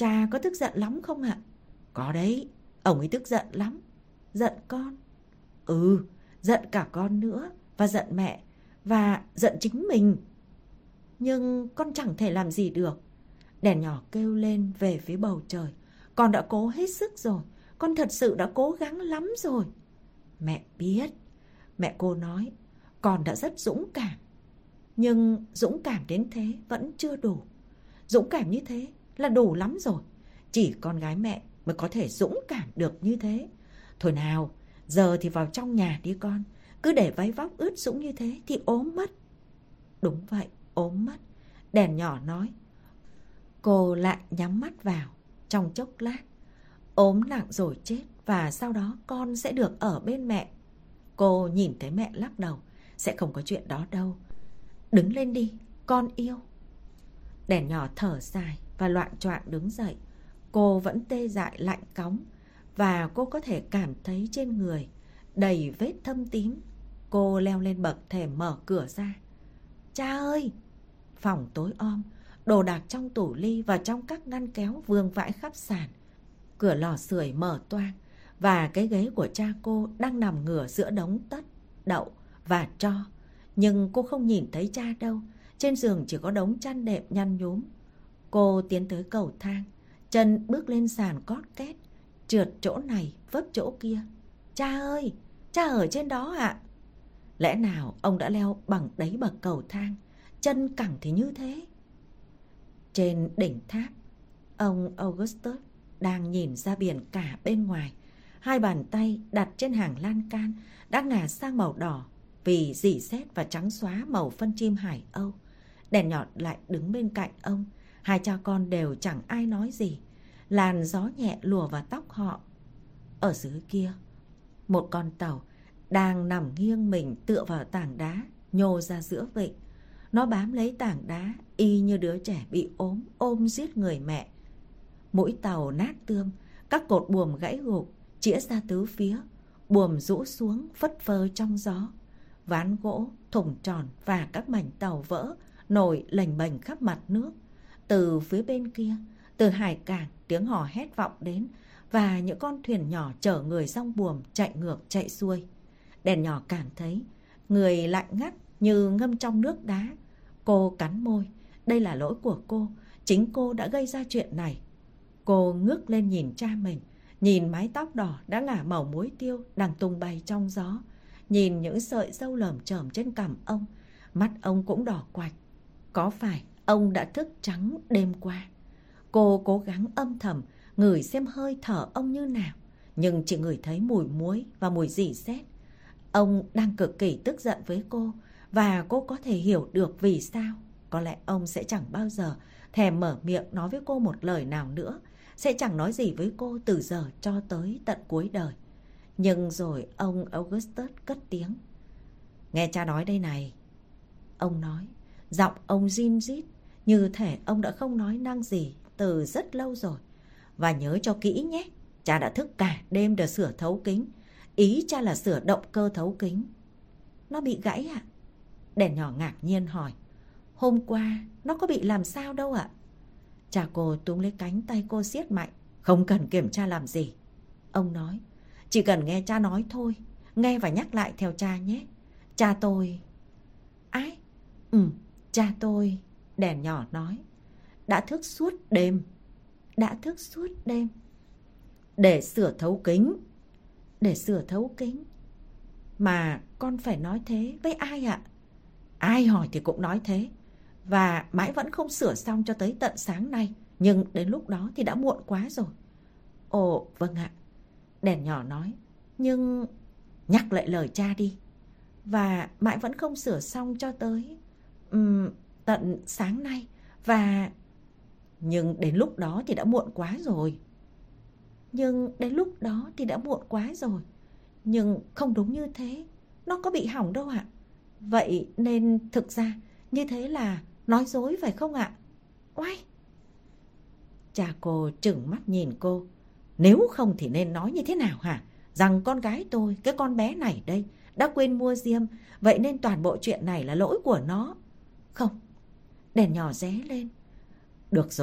S2: cha có tức giận lắm không ạ? Có đấy, ông ấy tức giận lắm. Giận con? Ừ, giận cả con nữa, và giận mẹ, và giận chính mình. Nhưng con chẳng thể làm gì được. Đèn nhỏ kêu lên về phía bầu trời. Con đã cố hết sức rồi, con thật sự đã cố gắng lắm rồi. Mẹ biết, mẹ cô nói, con đã rất dũng cảm. Nhưng dũng cảm đến thế vẫn chưa đủ. Dũng cảm như thế là đủ lắm rồi. Chỉ con gái mẹ mới có thể dũng cảm được như thế. Thôi nào, giờ thì vào trong nhà đi con. Cứ để váy vóc ướt sũng như thế thì ốm mất. Đúng vậy, ốm mất. Đèn nhỏ nói. Cô lại nhắm mắt vào. Trong chốc lát, ốm nặng rồi chết, và sau đó con sẽ được ở bên mẹ. Cô nhìn thấy mẹ lắc đầu. Sẽ không có chuyện đó đâu. Đứng lên đi, con yêu. Đèn nhỏ thở dài và loạng choạng đứng dậy. Cô vẫn tê dại lạnh cóng, và cô có thể cảm thấy trên người đầy vết thâm tím. Cô leo lên bậc thềm mở cửa ra. Cha ơi! Phòng tối om, đồ đạc trong tủ ly và trong các ngăn kéo vương vãi khắp sàn. Cửa lò sưởi mở toang, và cái ghế của cha cô đang nằm ngửa giữa đống tất, đậu và tro. Nhưng cô không nhìn thấy cha đâu. Trên giường chỉ có đống chăn đệm nhăn nhúm. Cô tiến tới cầu thang, chân bước lên sàn cót két, trượt chỗ này vấp chỗ kia. Cha ơi! Cha ở trên đó ạ! Lẽ nào ông đã leo bằng đáy bậc cầu thang, chân cẳng thì như thế? Trên đỉnh tháp, ông Augustus đang nhìn ra biển cả bên ngoài. Hai bàn tay đặt trên hàng lan can đã ngả sang màu đỏ vì rỉ sét và trắng xóa màu phân chim Hải Âu. Đèn nhọt lại đứng bên cạnh ông. Hai cha con đều chẳng ai nói gì. Làn gió nhẹ lùa vào tóc họ. Ở dưới kia, một con tàu đang nằm nghiêng mình tựa vào tảng đá nhô ra giữa vịnh. Nó bám lấy tảng đá y như đứa trẻ bị ốm ôm giết người mẹ. Mũi tàu nát tươm, các cột buồm gãy gục chĩa ra tứ phía, buồm rũ xuống phất phơ trong gió. Ván gỗ, thùng tròn và các mảnh tàu vỡ nổi lềnh bềnh khắp mặt nước. Từ phía bên kia, từ hải cảng, tiếng hò hét vọng đến, và những con thuyền nhỏ chở người song buồm chạy ngược chạy xuôi. Đèn nhỏ cảm thấy người lạnh ngắt như ngâm trong nước đá. Cô cắn môi. Đây là lỗi của cô. Chính cô đã gây ra chuyện này. Cô ngước lên nhìn cha mình, nhìn mái tóc đỏ đã ngả màu muối tiêu đang tung bay trong gió, nhìn những sợi râu lởm chởm trên cằm ông. Mắt ông cũng đỏ quạch. Có phải ông đã thức trắng đêm qua? Cô cố gắng âm thầm ngửi xem hơi thở ông như nào, nhưng chỉ ngửi thấy mùi muối và mùi rỉ sét. Ông đang cực kỳ tức giận với cô, và cô có thể hiểu được vì sao. Có lẽ ông sẽ chẳng bao giờ thèm mở miệng nói với cô một lời nào nữa, sẽ chẳng nói gì với cô từ giờ cho tới tận cuối đời. Nhưng rồi ông Augustus cất tiếng. Nghe cha nói đây này. Ông nói, giọng ông rin rít, như thể ông đã không nói năng gì từ rất lâu rồi. Và nhớ cho kỹ nhé, cha đã thức cả đêm để sửa thấu kính. Ý cha là sửa động cơ thấu kính. Nó bị gãy ạ? Đèn nhỏ ngạc nhiên hỏi. Hôm qua nó có bị làm sao đâu ạ? Cha cô túm lấy cánh tay cô siết mạnh. Không cần kiểm tra làm gì. Ông nói, chỉ cần nghe cha nói thôi. Nghe và nhắc lại theo cha nhé. Cha tôi... Ái? Ừ, cha tôi... Đèn nhỏ nói, đã thức suốt đêm. Đã thức suốt đêm để sửa thấu kính. Để sửa thấu kính. Mà con phải nói thế với ai ạ? Ai hỏi thì cũng nói thế. Và mãi vẫn không sửa xong cho tới tận sáng nay. Nhưng đến lúc đó thì đã muộn quá rồi. Ồ, vâng ạ. Đèn nhỏ nói. Nhưng... Nhắc lại lời cha đi. Và mãi vẫn không sửa xong cho tới... Um, tận sáng nay. Và... Nhưng đến lúc đó thì đã muộn quá rồi. Nhưng đến lúc đó thì đã muộn quá rồi. Nhưng không đúng như thế. Nó có bị hỏng đâu ạ. Vậy nên thực ra như thế là nói dối phải không ạ? Oai! Cha cô trừng mắt nhìn cô. Nếu không thì nên nói như thế nào hả? Rằng con gái tôi, cái con bé này đây, đã quên mua diêm. Vậy nên toàn bộ chuyện này là lỗi của nó. Không. Đèn nhỏ ré lên. Được rồi,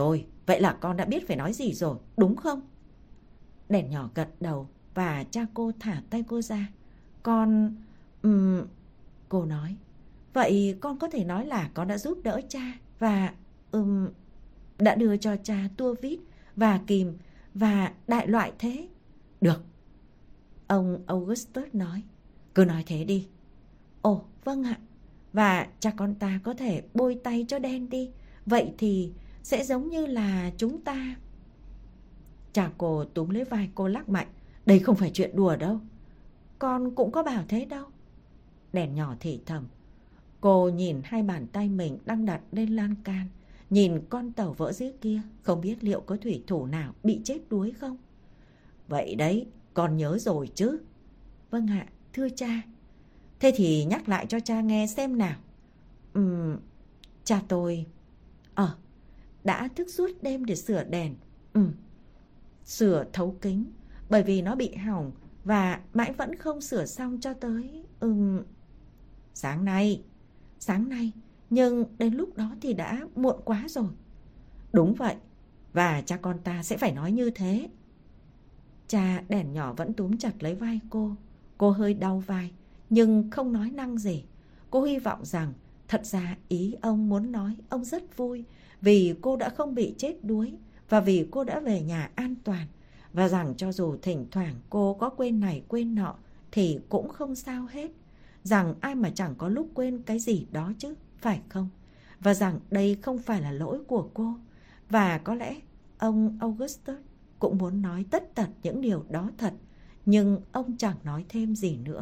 S2: vậy là con đã biết phải nói gì rồi, đúng không? Đèn nhỏ gật đầu và cha cô thả tay cô ra. Con... Um... Cô nói, vậy con có thể nói là con đã giúp đỡ cha và... Um... đã đưa cho cha tua vít và kìm và đại loại thế. Được. Ông Augustus nói, cứ nói thế đi. Ồ, vâng ạ. Và cha con ta có thể bôi tay cho đen đi. Vậy thì sẽ giống như là chúng ta... Cha cô túm lấy vai cô lắc mạnh. Đây không phải chuyện đùa đâu. Con cũng có bảo thế đâu. Đèn nhỏ thì thầm. Cô nhìn hai bàn tay mình đang đặt lên lan can. Nhìn con tàu vỡ dưới kia, không biết liệu có thủy thủ nào bị chết đuối không? Vậy đấy, con nhớ rồi chứ? Vâng ạ, thưa cha. Thế thì nhắc lại cho cha nghe xem nào. Ừm, cha tôi... Ờ, đã thức suốt đêm để sửa đèn. Ừm, sửa thấu kính, bởi vì nó bị hỏng và mãi vẫn không sửa xong cho tới... Ừm, sáng nay. Sáng nay, nhưng đến lúc đó thì đã muộn quá rồi. Đúng vậy, và cha con ta sẽ phải nói như thế. Cha đèn nhỏ vẫn túm chặt lấy vai cô. Cô hơi đau vai, nhưng không nói năng gì. Cô hy vọng rằng thật ra ý ông muốn nói ông rất vui vì cô đã không bị chết đuối và vì cô đã về nhà an toàn, và rằng cho dù thỉnh thoảng cô có quên này quên nọ thì cũng không sao hết. Rằng ai mà chẳng có lúc quên cái gì đó chứ, phải không? Và rằng đây không phải là lỗi của cô. Và có lẽ ông Augustus cũng muốn nói tất tật những điều đó thật, nhưng ông chẳng nói thêm gì nữa.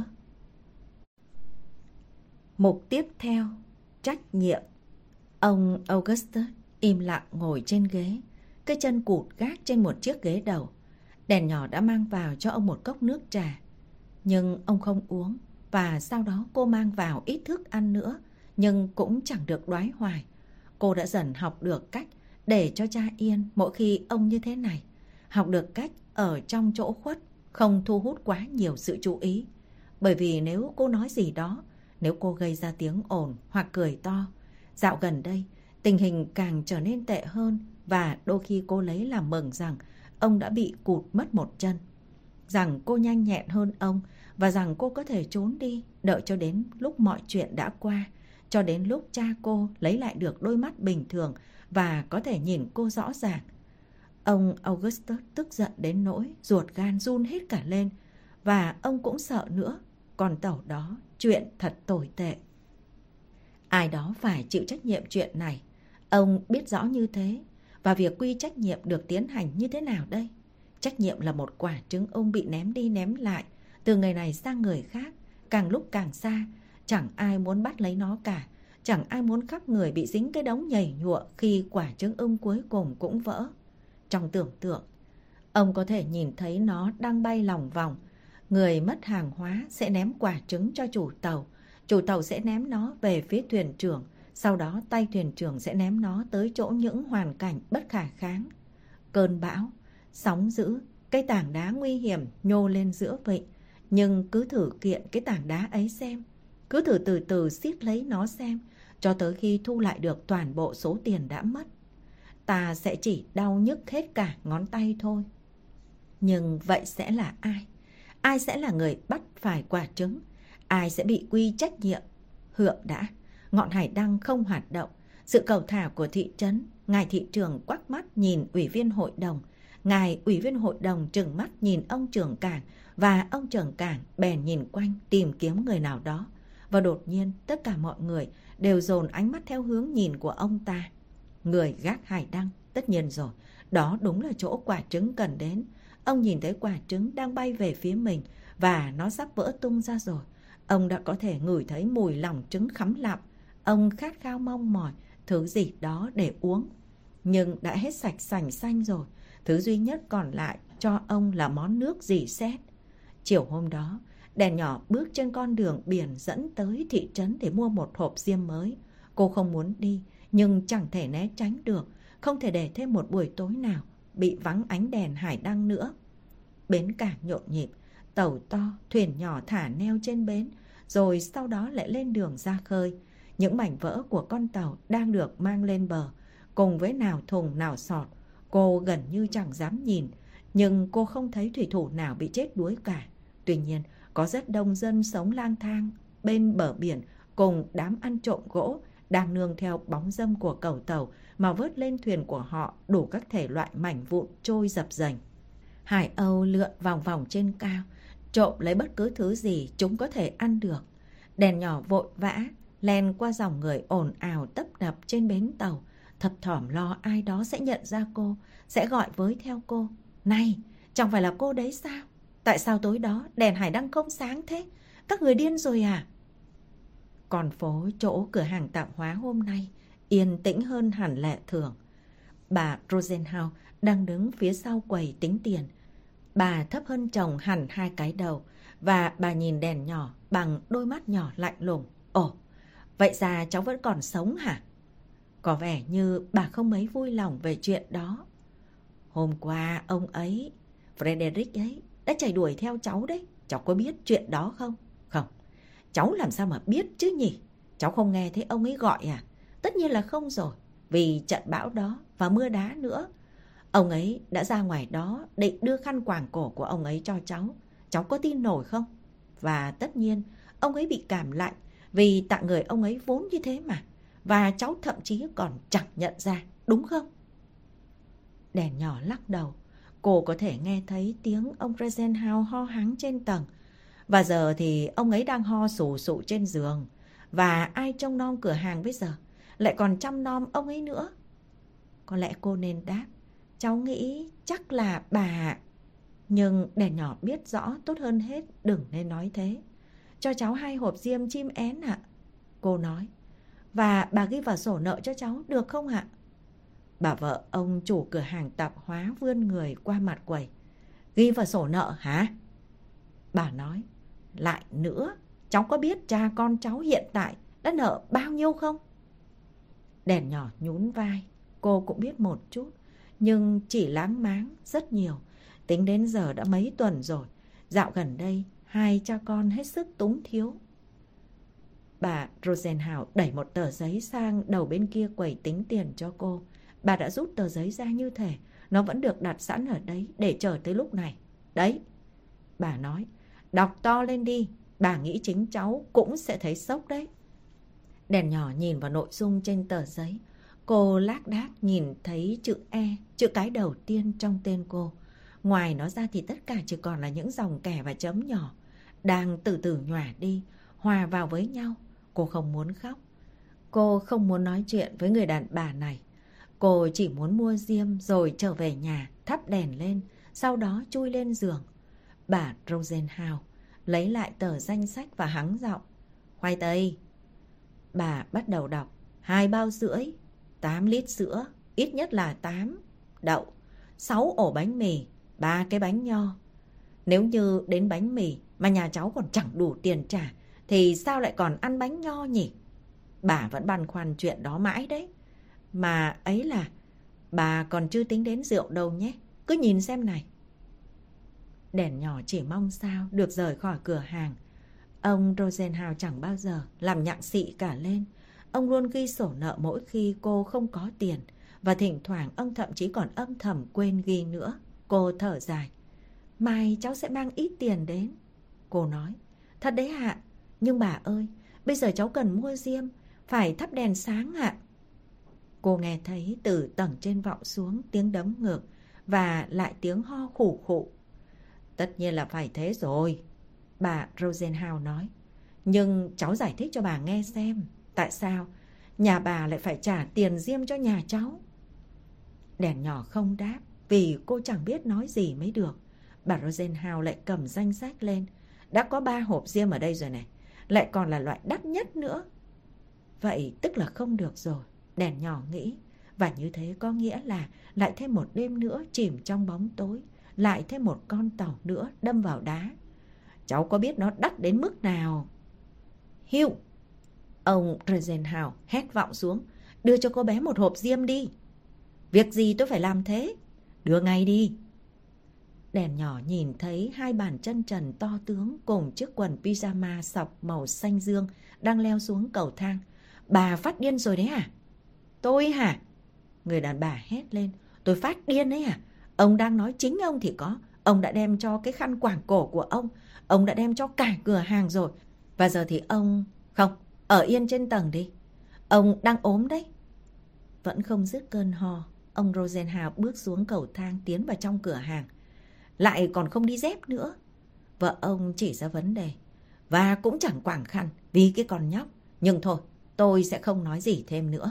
S2: Mục tiếp theo, trách nhiệm. Ông Augustus im lặng ngồi trên ghế, cái chân cụt gác trên một chiếc ghế đầu. Đèn nhỏ đã mang vào cho ông một cốc nước trà, nhưng ông không uống. Và sau đó cô mang vào ít thức ăn nữa, nhưng cũng chẳng được đoái hoài. Cô đã dần học được cách để cho cha yên mỗi khi ông như thế này. Học được cách ở trong chỗ khuất, không thu hút quá nhiều sự chú ý. Bởi vì nếu cô nói gì đó, nếu cô gây ra tiếng ồn hoặc cười to, dạo gần đây tình hình càng trở nên tệ hơn, và đôi khi cô lấy làm mừng rằng ông đã bị cụt mất một chân. Rằng cô nhanh nhẹn hơn ông, và rằng cô có thể trốn đi, đợi cho đến lúc mọi chuyện đã qua, cho đến lúc cha cô lấy lại được đôi mắt bình thường và có thể nhìn cô rõ ràng. Ông Augustus tức giận đến nỗi ruột gan run hết cả lên, và ông cũng sợ nữa. Con tàu đó, chuyện thật tồi tệ. Ai đó phải chịu trách nhiệm chuyện này. Ông biết rõ như thế, và việc quy trách nhiệm được tiến hành như thế nào đây? Trách nhiệm là một quả trứng ung bị ném đi ném lại, từ người này sang người khác, càng lúc càng xa. Chẳng ai muốn bắt lấy nó cả. Chẳng ai muốn khắp người bị dính cái đống nhầy nhụa khi quả trứng ung cuối cùng cũng vỡ. Trong tưởng tượng, ông có thể nhìn thấy nó đang bay lòng vòng. Người mất hàng hóa sẽ ném quả trứng cho chủ tàu. Chủ tàu sẽ ném nó về phía thuyền trưởng. Sau đó tay thuyền trưởng sẽ ném nó tới chỗ những hoàn cảnh bất khả kháng. Cơn bão, sóng dữ, cái tảng đá nguy hiểm nhô lên giữa vịnh. Nhưng cứ thử kiện cái tảng đá ấy xem. Cứ thử từ từ siết lấy nó xem, cho tới khi thu lại được toàn bộ số tiền đã mất. Ta sẽ chỉ đau nhức hết cả ngón tay thôi. Nhưng vậy sẽ là ai? Ai sẽ là người bắt phải quả trứng? Ai sẽ bị quy trách nhiệm? Hượng đã, ngọn hải đăng không hoạt động. Sự cầu thả của thị trấn, ngài thị trưởng quắc mắt nhìn ủy viên hội đồng. Ngài ủy viên hội đồng trừng mắt nhìn ông trưởng cảng, và ông trưởng cảng bèn nhìn quanh tìm kiếm người nào đó. Và đột nhiên tất cả mọi người đều dồn ánh mắt theo hướng nhìn của ông ta. Người gác hải đăng, tất nhiên rồi, đó đúng là chỗ quả trứng cần đến. Ông nhìn thấy quả trứng đang bay về phía mình, và nó sắp vỡ tung ra rồi. Ông đã có thể ngửi thấy mùi lòng trứng khắm lặng. Ông khát khao mong mỏi thứ gì đó để uống, nhưng đã hết sạch sành xanh rồi. Thứ duy nhất còn lại cho ông là món nước rỉ sét. Chiều hôm đó, đèn nhỏ bước trên con đường biển dẫn tới thị trấn để mua một hộp diêm mới. Cô không muốn đi, nhưng chẳng thể né tránh được. Không thể để thêm một buổi tối nào bị vắng ánh đèn hải đăng nữa. Bến cảng nhộn nhịp, tàu to, thuyền nhỏ thả neo trên bến, rồi sau đó lại lên đường ra khơi. Những mảnh vỡ của con tàu đang được mang lên bờ, cùng với nào thùng nào sọt. Cô gần như chẳng dám nhìn, nhưng cô không thấy thủy thủ nào bị chết đuối cả. Tuy nhiên, có rất đông dân sống lang thang bên bờ biển cùng đám ăn trộm gỗ đang nương theo bóng dâm của cầu tàu mà vớt lên thuyền của họ đủ các thể loại mảnh vụn trôi dập dềnh. Hải âu lượn vòng vòng trên cao, trộm lấy bất cứ thứ gì chúng có thể ăn được. Đèn nhỏ vội vã len qua dòng người ồn ào tấp nập trên bến tàu, thấp thỏm lo ai đó sẽ nhận ra cô, sẽ gọi với theo cô. Này, chẳng phải là cô đấy sao? Tại sao tối đó đèn hải đăng không sáng thế? Các người điên rồi à? Còn phố chỗ cửa hàng tạp hóa hôm nay yên tĩnh hơn hẳn lệ thường. Bà Rosenhaus đang đứng phía sau quầy tính tiền. Bà thấp hơn chồng hẳn hai cái đầu và bà nhìn đèn nhỏ bằng đôi mắt nhỏ lạnh lùng. Ồ, vậy ra cháu vẫn còn sống hả? Có vẻ như bà không mấy vui lòng về chuyện đó. Hôm qua ông ấy, Frederick ấy, đã chạy đuổi theo cháu đấy. Cháu có biết chuyện đó không? Không, cháu làm sao mà biết chứ nhỉ? Cháu không nghe thấy ông ấy gọi à? Tất nhiên là không rồi, vì trận bão đó và mưa đá nữa. Ông ấy đã ra ngoài đó để đưa khăn quàng cổ của ông ấy cho cháu. Cháu có tin nổi không? Và tất nhiên, ông ấy bị cảm lạnh vì tạng người ông ấy vốn như thế mà. Và cháu thậm chí còn chẳng nhận ra, đúng không? Đèn nhỏ lắc đầu. Cô có thể nghe thấy tiếng ông Rosenhaus ho hắng trên tầng. Và giờ thì ông ấy đang ho sù sụ trên giường. Và ai trông nom cửa hàng bây giờ? Lại còn chăm nom ông ấy nữa. Có lẽ cô nên đáp. Cháu nghĩ chắc là bà... Nhưng đèn nhỏ biết rõ tốt hơn hết đừng nên nói thế. Cho cháu hai hộp diêm chim én ạ. Cô nói. Và bà ghi vào sổ nợ cho cháu được không ạ? Bà vợ ông chủ cửa hàng tạp hóa vươn người qua mặt quầy. Ghi vào sổ nợ hả? Bà nói. Lại nữa, cháu có biết cha con cháu hiện tại đã nợ bao nhiêu không? Đèn nhỏ nhún vai. Cô cũng biết một chút, nhưng chỉ láng máng rất nhiều. Tính đến giờ đã mấy tuần rồi. Dạo gần đây, hai cha con hết sức túng thiếu. Bà Rosenhaus đẩy một tờ giấy sang đầu bên kia quầy tính tiền cho cô. Bà đã rút tờ giấy ra như thể nó vẫn được đặt sẵn ở đấy để chờ tới lúc này. Đấy, bà nói, đọc to lên đi. Bà nghĩ chính cháu cũng sẽ thấy sốc đấy. Đèn nhỏ nhìn vào nội dung trên tờ giấy. Cô lác đác nhìn thấy chữ E, chữ cái đầu tiên trong tên cô. Ngoài nó ra thì tất cả chỉ còn là những dòng kẻ và chấm nhỏ, đang từ từ nhòa đi, hòa vào với nhau. Cô không muốn khóc. Cô không muốn nói chuyện với người đàn bà này. Cô chỉ muốn mua diêm rồi trở về nhà, thắp đèn lên, sau đó chui lên giường. Bà Rosenhaus lấy lại tờ danh sách và hắng giọng. Khoai tây. Bà bắt đầu đọc. Hai bao rưỡi, tám lít sữa, ít nhất là tám. Đậu, sáu ổ bánh mì, ba cái bánh nho. Nếu như đến bánh mì mà nhà cháu còn chẳng đủ tiền trả, thì sao lại còn ăn bánh nho nhỉ? Bà vẫn băn khoăn chuyện đó mãi đấy. Mà ấy là, bà còn chưa tính đến rượu đâu nhé. Cứ nhìn xem này. Đèn nhỏ chỉ mong sao được rời khỏi cửa hàng. Ông Rosenhaus chẳng bao giờ làm nhặng xị cả lên. Ông luôn ghi sổ nợ mỗi khi cô không có tiền. Và thỉnh thoảng ông thậm chí còn âm thầm quên ghi nữa. Cô thở dài. Mai cháu sẽ mang ít tiền đến. Cô nói. Thật đấy ạ. Nhưng bà ơi, bây giờ cháu cần mua diêm, phải thắp đèn sáng ạ. Cô nghe thấy từ tầng trên vọng xuống tiếng đấm ngược và lại tiếng ho khủ khụ. Tất nhiên là phải thế rồi, bà Rosenhaus nói. Nhưng cháu giải thích cho bà nghe xem, tại sao nhà bà lại phải trả tiền diêm cho nhà cháu? Đèn nhỏ không đáp vì cô chẳng biết nói gì mới được. Bà Rosenhaus lại cầm danh sách lên. Đã có ba hộp diêm ở đây rồi này, lại còn là loại đắt nhất nữa. Vậy tức là không được rồi, đèn nhỏ nghĩ. Và như thế có nghĩa là lại thêm một đêm nữa chìm trong bóng tối, lại thêm một con tàu nữa đâm vào đá. Cháu có biết nó đắt đến mức nào? Hiu! Ông Rosenhaus hét vọng xuống. Đưa cho cô bé một hộp diêm đi. Việc gì tôi phải làm thế? Đưa ngay đi. Đèn nhỏ nhìn thấy hai bàn chân trần to tướng cùng chiếc quần pyjama sọc màu xanh dương đang leo xuống cầu thang. Bà phát điên rồi đấy hả? Tôi hả? Người đàn bà hét lên. tôi phát điên ấy à? Ông đang nói chính ông thì có. Ông đã đem cho cái khăn quàng cổ của ông. Ông đã đem cho cả cửa hàng rồi. Và giờ thì ông... Không, ở yên trên tầng đi. Ông đang ốm đấy. Vẫn không dứt cơn ho, ông Rosenhaus bước xuống cầu thang tiến vào trong cửa hàng. Lại còn không đi dép nữa. Vợ ông chỉ ra vấn đề. Và cũng chẳng quàng khăn vì cái con nhóc. Nhưng thôi, tôi sẽ không nói gì thêm nữa.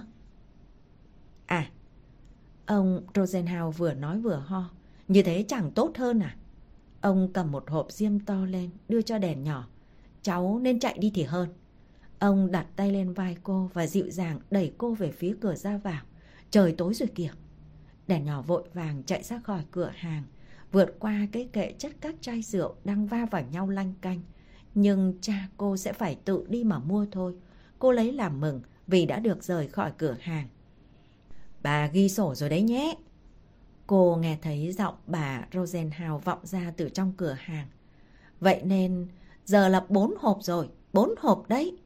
S2: À, ông Rosenhaus vừa nói vừa ho. Như thế chẳng tốt hơn à? Ông cầm một hộp diêm to lên, đưa cho đèn nhỏ. Cháu nên chạy đi thì hơn. Ông đặt tay lên vai cô và dịu dàng đẩy cô về phía cửa ra vào. Trời tối rồi kìa. Đèn nhỏ vội vàng chạy ra khỏi cửa hàng, vượt qua cái kệ chất các chai rượu đang va vào nhau lanh canh. Nhưng cha cô sẽ phải tự đi mà mua thôi. Cô lấy làm mừng vì đã được rời khỏi cửa hàng. Bà ghi sổ rồi đấy nhé. Cô nghe thấy giọng bà Rosenhaus vọng ra từ trong cửa hàng. Vậy nên giờ là bốn hộp rồi, bốn hộp đấy.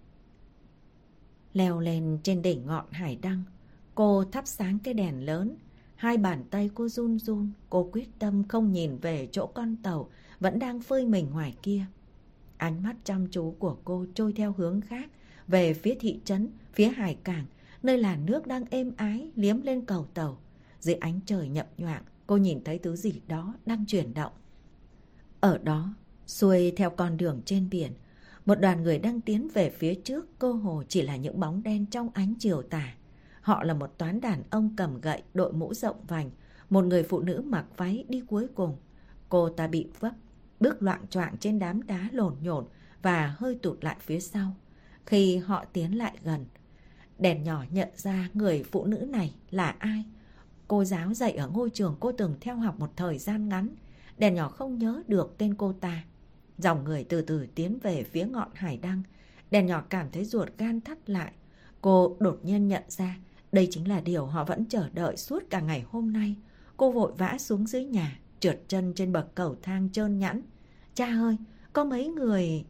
S2: Leo lên trên đỉnh ngọn hải đăng, cô thắp sáng cái đèn lớn. Hai bàn tay cô run run, cô quyết tâm không nhìn về chỗ con tàu vẫn đang phơi mình ngoài kia. Ánh mắt chăm chú của cô trôi theo hướng khác, về phía thị trấn, phía hải cảng, nơi làn nước đang êm ái liếm lên cầu tàu. Dưới ánh trời nhập nhoạng, cô nhìn thấy thứ gì đó đang chuyển động. Ở đó, xuôi theo con đường trên biển, một đoàn người đang tiến về phía trước, cơ hồ chỉ là những bóng đen trong ánh chiều tà. Họ là một toán đàn ông cầm gậy, đội mũ rộng vành, một người phụ nữ mặc váy đi cuối cùng. Cô ta bị vấp, bước loạng choạng trên đám đá lổn nhổn và hơi tụt lại phía sau. Khi họ tiến lại gần, đèn nhỏ nhận ra người phụ nữ này là ai. Cô giáo dạy ở ngôi trường cô từng theo học một thời gian ngắn. Đèn nhỏ không nhớ được tên cô ta. Dòng người từ từ tiến về phía ngọn hải đăng. Đèn nhỏ cảm thấy ruột gan thắt lại. Cô đột nhiên nhận ra đây chính là điều họ vẫn chờ đợi suốt cả ngày hôm nay. Cô vội vã xuống dưới nhà, trượt chân trên bậc cầu thang trơn nhẵn. Cha ơi, có mấy người...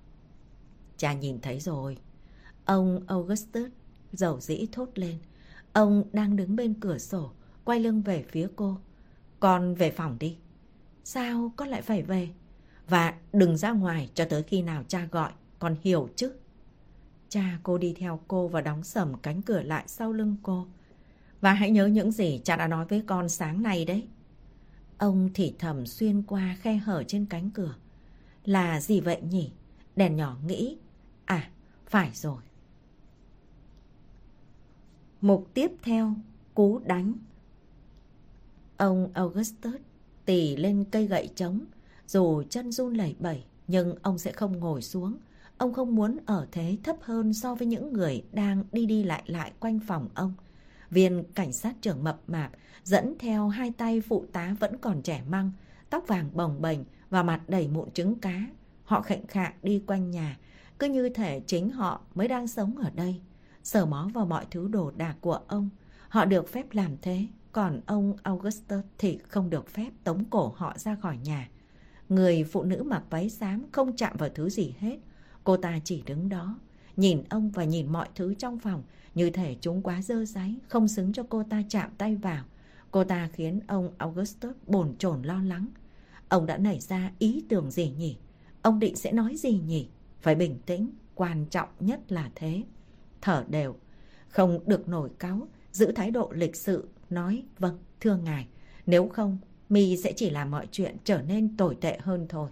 S2: Cha nhìn thấy rồi. Ông Augustus dầu dĩ thốt lên. Ông đang đứng bên cửa sổ, quay lưng về phía cô. Con về phòng đi. Sao con lại phải về? Và đừng ra ngoài cho tới khi nào cha gọi, con hiểu chứ? Cha cô đi theo cô và đóng sầm cánh cửa lại sau lưng cô. Và hãy nhớ những gì cha đã nói với con sáng nay đấy. Ông thì thầm xuyên qua khe hở trên cánh cửa. Là gì vậy nhỉ? Đèn nhỏ nghĩ. À, phải rồi. Mục tiếp theo, cú đánh. Ông Augustus tì lên cây gậy trống. Dù chân run lẩy bẩy, nhưng ông sẽ không ngồi xuống. Ông không muốn ở thế thấp hơn so với những người đang đi đi lại lại quanh phòng ông. Viên cảnh sát trưởng mập mạp dẫn theo hai tay phụ tá vẫn còn trẻ măng, tóc vàng bồng bềnh và mặt đầy mụn trứng cá. Họ khệnh khạng đi quanh nhà, cứ như thể chính họ mới đang sống ở đây, sờ mó vào mọi thứ đồ đạc của ông. Họ được phép làm thế, còn ông Augustus thì không được phép tống cổ họ ra khỏi nhà. Người phụ nữ mặc váy xám không chạm vào thứ gì hết. Cô ta chỉ đứng đó, nhìn ông và nhìn mọi thứ trong phòng, như thể chúng quá dơ dáy, không xứng cho cô ta chạm tay vào. Cô ta khiến ông Augustus bồn chồn lo lắng. Ông đã nảy ra ý tưởng gì nhỉ? Ông định sẽ nói gì nhỉ? Phải bình tĩnh, quan trọng nhất là thế. Thở đều, không được nổi cáu, giữ thái độ lịch sự, nói vâng, thưa ngài. Nếu không, mi sẽ chỉ làm mọi chuyện trở nên tồi tệ hơn thôi.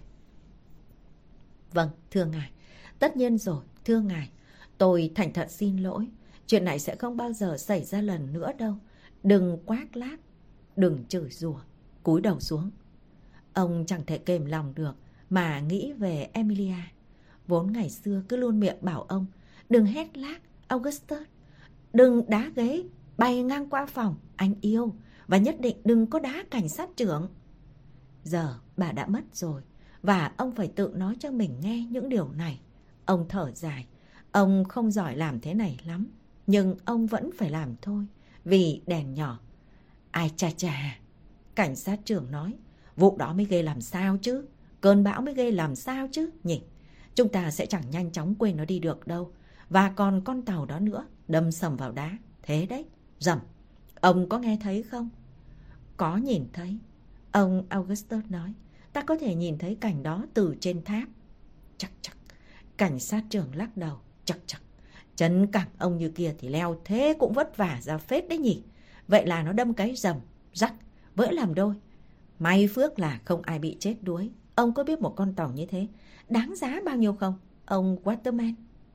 S2: Vâng, thưa ngài. Tất nhiên rồi, thưa ngài. Tôi thành thật xin lỗi. Chuyện này sẽ không bao giờ xảy ra lần nữa đâu. Đừng quát lác, đừng chửi rủa. Cúi đầu xuống. Ông chẳng thể kềm lòng được mà nghĩ về Emilia. Vốn ngày xưa cứ luôn miệng bảo ông đừng hét lác, Augustus. Đừng đá ghế, bay ngang qua phòng, anh yêu. Và nhất định đừng có đá cảnh sát trưởng. Giờ bà đã mất rồi, và ông phải tự nói cho mình nghe những điều này. Ông thở dài. Ông không giỏi làm thế này lắm, nhưng ông vẫn phải làm thôi, vì đèn nhỏ. Ai chà chà, cảnh sát trưởng nói. Vụ đó mới ghê làm sao chứ? Cơn bão mới ghê làm sao chứ nhỉ? Chúng ta sẽ chẳng nhanh chóng quên nó đi được đâu. Và còn con tàu đó nữa, đâm sầm vào đá. Thế đấy, rầm. Ông có nghe thấy không? có nhìn thấy. Ông Augustus nói, ta có thể nhìn thấy cảnh đó từ trên tháp. Chắc chắc. Cảnh sát trưởng lắc đầu. Chắc chắc. Chân cẳng ông như kia thì leo thế cũng vất vả ra phết đấy nhỉ. Vậy là nó đâm cái rầm, rắc, vỡ làm đôi. May phước là không ai bị chết đuối. Ông có biết một con tàu như thế đáng giá bao nhiêu không, ông Waterman?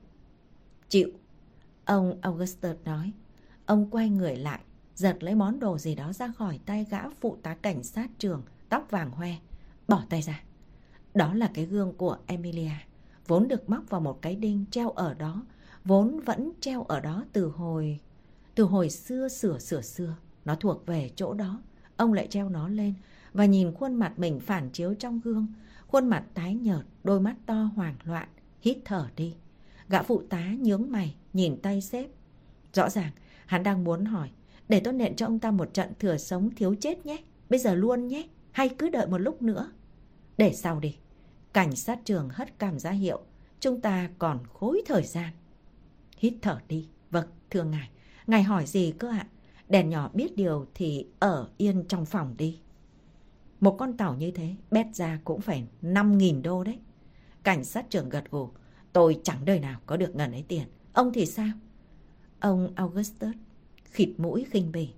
S2: Chịu. Ông Augustus nói. Ông quay người lại, giật lấy món đồ gì đó ra khỏi tay gã phụ tá cảnh sát trưởng tóc vàng hoe, bỏ tay ra. Đó là cái gương của Emilia, vốn được móc vào một cái đinh treo ở đó, vốn vẫn treo ở đó từ hồi... Từ hồi xưa sửa sửa xưa, nó thuộc về chỗ đó. Ông lại treo nó lên và nhìn khuôn mặt mình phản chiếu trong gương. Khuôn mặt tái nhợt, đôi mắt to hoảng loạn, hít thở đi. Gã phụ tá nhướng mày, nhìn tay xếp. Rõ ràng, hắn đang muốn hỏi, để tôi nện cho ông ta một trận thừa sống thiếu chết nhé. Bây giờ luôn nhé, hay cứ đợi một lúc nữa? Để sau đi. Cảnh sát trưởng hất cằm ra hiệu, chúng ta còn khối thời gian. Hít thở đi. Vâng, thưa ngài. Ngài hỏi gì cơ ạ? Đèn nhỏ biết điều thì ở yên trong phòng đi. Một con tàu như thế, bét ra cũng phải năm nghìn đô đấy. Cảnh sát trưởng gật gù. Tôi chẳng đời nào có được ngần ấy tiền. Ông thì sao? Ông Augustus khịt mũi khinh bỉ.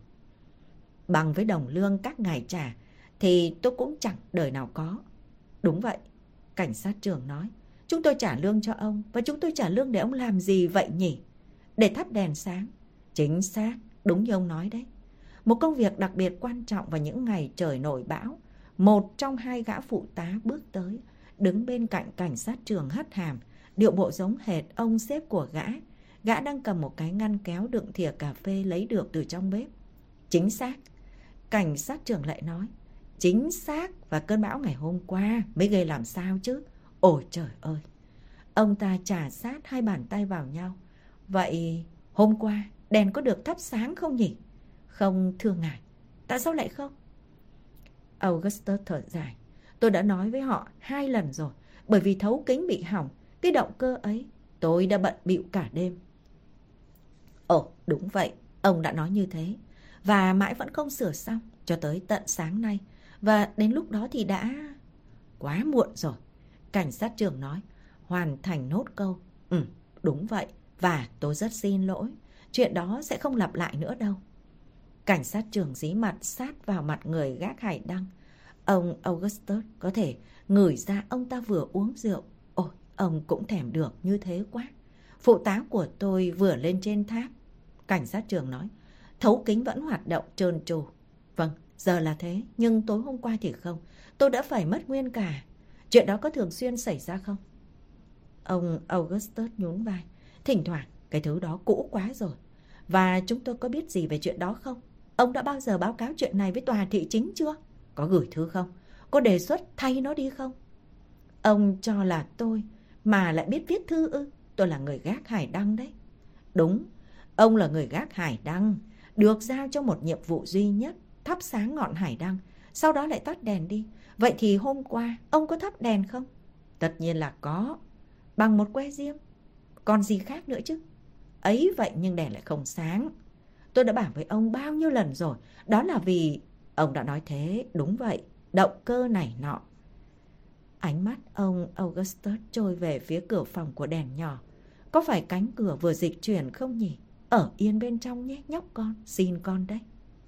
S2: Bằng với đồng lương các ngài trả thì tôi cũng chẳng đời nào có. Đúng vậy, cảnh sát trưởng nói. Chúng tôi trả lương cho ông. Và chúng tôi trả lương để ông làm gì vậy nhỉ? Để thắp đèn sáng. Chính xác, đúng như ông nói đấy. Một công việc đặc biệt quan trọng vào những ngày trời nổi bão. Một trong hai gã phụ tá bước tới, đứng bên cạnh cảnh sát trưởng hất hàm, điệu bộ giống hệt ông sếp của gã. Gã đang cầm một cái ngăn kéo đựng thìa cà phê lấy được từ trong bếp. Chính xác. Cảnh sát trưởng lại nói. Chính xác, và cơn bão ngày hôm qua mới gây làm sao chứ. Ôi trời ơi. Ông ta chà sát hai bàn tay vào nhau. Vậy hôm qua đèn có được thắp sáng không nhỉ? Không, thưa ngài. Tại sao lại không? Augustus thở dài. Tôi đã nói với họ hai lần rồi. Bởi vì thấu kính bị hỏng, cái động cơ ấy, tôi đã bận bịu cả đêm. Ồ, đúng vậy, ông đã nói như thế. Và mãi vẫn không sửa xong, cho tới tận sáng nay. Và đến lúc đó thì đã... Quá muộn rồi. Cảnh sát trưởng nói. Hoàn thành nốt câu. Ừ, đúng vậy. Và tôi rất xin lỗi. Chuyện đó sẽ không lặp lại nữa đâu. Cảnh sát trưởng dí mặt sát vào mặt người gác hải đăng. Ông Augustus có thể ngửi ra ông ta vừa uống rượu. Ôi, ông cũng thèm được như thế quá. Phụ tá của tôi vừa lên trên tháp. Cảnh sát trưởng nói. Thấu kính vẫn hoạt động trơn tru. Vâng, giờ là thế. Nhưng tối hôm qua thì không. Tôi đã phải mất nguyên cả. Chuyện đó có thường xuyên xảy ra không? Ông Augustus nhún vai. Thỉnh thoảng, cái thứ đó cũ quá rồi. Và chúng tôi có biết gì về chuyện đó không? Ông đã bao giờ báo cáo chuyện này với tòa thị chính chưa? Có gửi thư không? Có đề xuất thay nó đi không? Ông cho là tôi mà lại biết viết thư ư? Tôi là người gác hải đăng đấy. Đúng, ông là người gác hải đăng, được giao cho một nhiệm vụ duy nhất, thắp sáng ngọn hải đăng, sau đó lại tắt đèn đi. Vậy thì hôm qua ông có thắp đèn không? Tất nhiên là có. Bằng một que diêm. Còn gì khác nữa chứ? Ấy vậy nhưng đèn lại không sáng. Tôi đã bảo với ông bao nhiêu lần rồi. Đó là vì... Ông đã nói thế, đúng vậy. Động cơ này nọ. Ánh mắt ông Augustus trôi về phía cửa phòng của đèn nhỏ. Có phải cánh cửa vừa dịch chuyển không nhỉ? Ở yên bên trong nhé, nhóc con. Xin con đấy.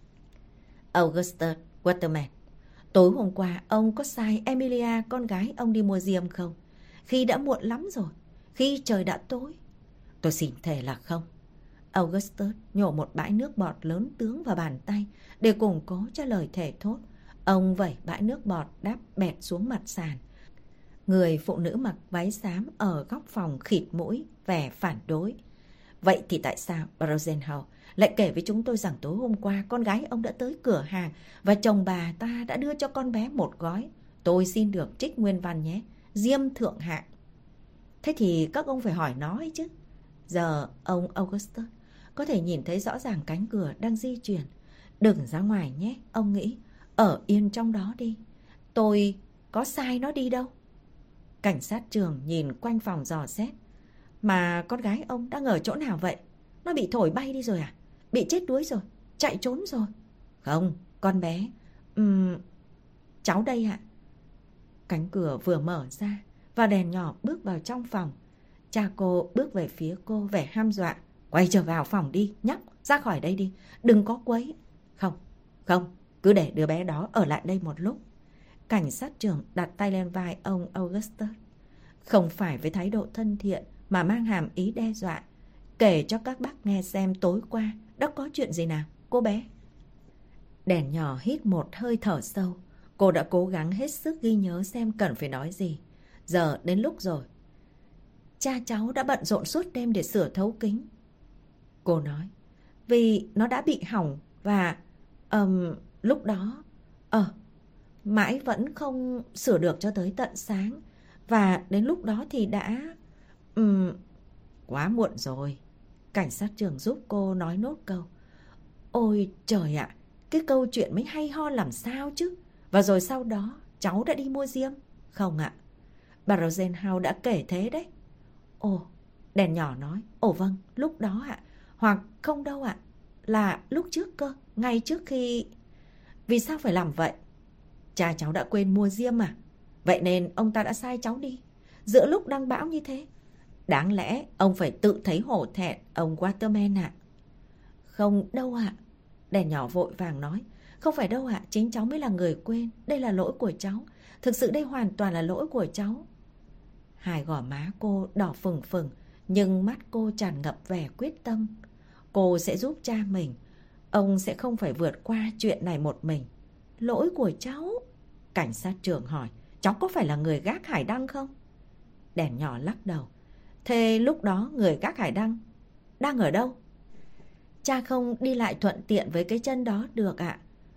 S2: Augustus Waterman, tối hôm qua ông có sai Emilia con gái ông đi mua diêm không? Khi đã muộn lắm rồi. Khi trời đã tối. Tôi xin thề là không. Augustus nhổ một bãi nước bọt lớn tướng vào bàn tay để củng cố cho lời thề thốt. Ông vẩy bãi nước bọt đáp bẹt xuống mặt sàn. Người phụ nữ mặc váy xám ở góc phòng khịt mũi, vẻ phản đối. Vậy thì tại sao Rosenhau lại kể với chúng tôi rằng tối hôm qua con gái ông đã tới cửa hàng và chồng bà ta đã đưa cho con bé một gói? Tôi xin được trích nguyên văn nhé. Diêm thượng hạng. Thế thì các ông phải hỏi nó ấy chứ. Giờ ông Augustus có thể nhìn thấy rõ ràng cánh cửa đang di chuyển. Đừng ra ngoài nhé, ông nghĩ. Ở yên trong đó đi. Tôi có sai nó đi đâu. Cảnh sát trưởng nhìn quanh phòng dò xét. Mà con gái ông đang ở chỗ nào vậy? Nó bị thổi bay đi rồi à? Bị chết đuối rồi? Chạy trốn rồi? Không, con bé Ừm, cháu đây ạ. Cánh cửa vừa mở ra và đèn nhỏ bước vào trong phòng. Cha cô bước về phía cô vẻ ham dọa. Quay trở vào phòng đi, nhóc, ra khỏi đây đi, đừng có quấy. Không, không, cứ để đứa bé đó ở lại đây một lúc. Cảnh sát trưởng đặt tay lên vai ông Augustus. Không phải với thái độ thân thiện mà mang hàm ý đe dọa. Kể cho các bác nghe xem tối qua đã có chuyện gì nào, cô bé. Đèn nhỏ hít một hơi thở sâu. Cô đã cố gắng hết sức ghi nhớ xem cần phải nói gì. Giờ đến lúc rồi. Cha cháu đã bận rộn suốt đêm để sửa thấu kính. Cô nói, vì nó đã bị hỏng và um, lúc đó Ờ, mãi vẫn không sửa được cho tới tận sáng. Và đến lúc đó thì đã um, Quá muộn rồi. Cảnh sát trưởng giúp cô nói nốt câu. Ôi trời ạ, cái câu chuyện mới hay ho làm sao chứ. Và rồi sau đó cháu đã đi mua diêm. Không ạ, bà Rosenhaus đã kể thế đấy. Ồ, đèn nhỏ nói. Ồ vâng, lúc đó ạ. Hoặc không đâu ạ, là lúc trước cơ, ngay trước khi... Vì sao phải làm vậy? Cha cháu đã quên mua diêm à? Vậy nên ông ta đã sai cháu đi giữa lúc đang bão như thế. Đáng lẽ ông phải tự thấy hổ thẹn, ông Waterman ạ. Không đâu ạ. Đèn nhỏ vội vàng nói. Không phải đâu ạ, chính cháu mới là người quên. Đây là lỗi của cháu. Thực sự đây hoàn toàn là lỗi của cháu. Hai gò má cô đỏ phừng phừng, nhưng mắt cô tràn ngập vẻ quyết tâm. Cô sẽ giúp cha mình. Ông sẽ không phải vượt qua chuyện này một mình. Lỗi của cháu? Cảnh sát trưởng hỏi. Cháu có phải là người gác hải đăng không? Đèn nhỏ lắc đầu. Thế lúc đó người gác hải đăng đang ở đâu? Cha không đi lại thuận tiện với cái chân đó được ạ.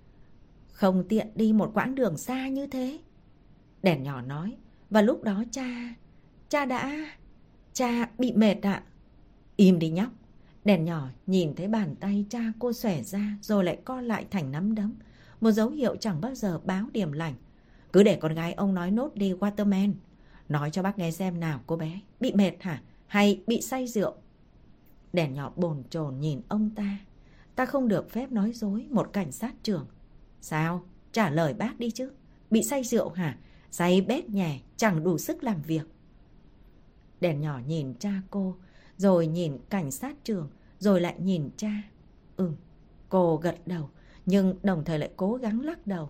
S2: Không tiện đi một quãng đường xa như thế. Đèn nhỏ nói. Và lúc đó cha... Cha đã... Cha bị mệt ạ. Im đi nhóc. Đèn nhỏ nhìn thấy bàn tay cha cô xòe ra rồi lại co lại thành nắm đấm. Một dấu hiệu chẳng bao giờ báo điểm lành. Cứ để con gái ông nói nốt đi Waterman. Nói cho bác nghe xem nào cô bé. Bị mệt hả? Hay bị say rượu? Đèn nhỏ bồn chồn nhìn ông ta. Ta không được phép nói dối một cảnh sát trưởng. Sao? Trả lời bác đi chứ. Bị say rượu hả? Say bét nhè, chẳng đủ sức làm việc. Đèn nhỏ nhìn cha cô, rồi nhìn cảnh sát trưởng, rồi lại nhìn cha. Ừ, cô gật đầu, nhưng đồng thời lại cố gắng lắc đầu.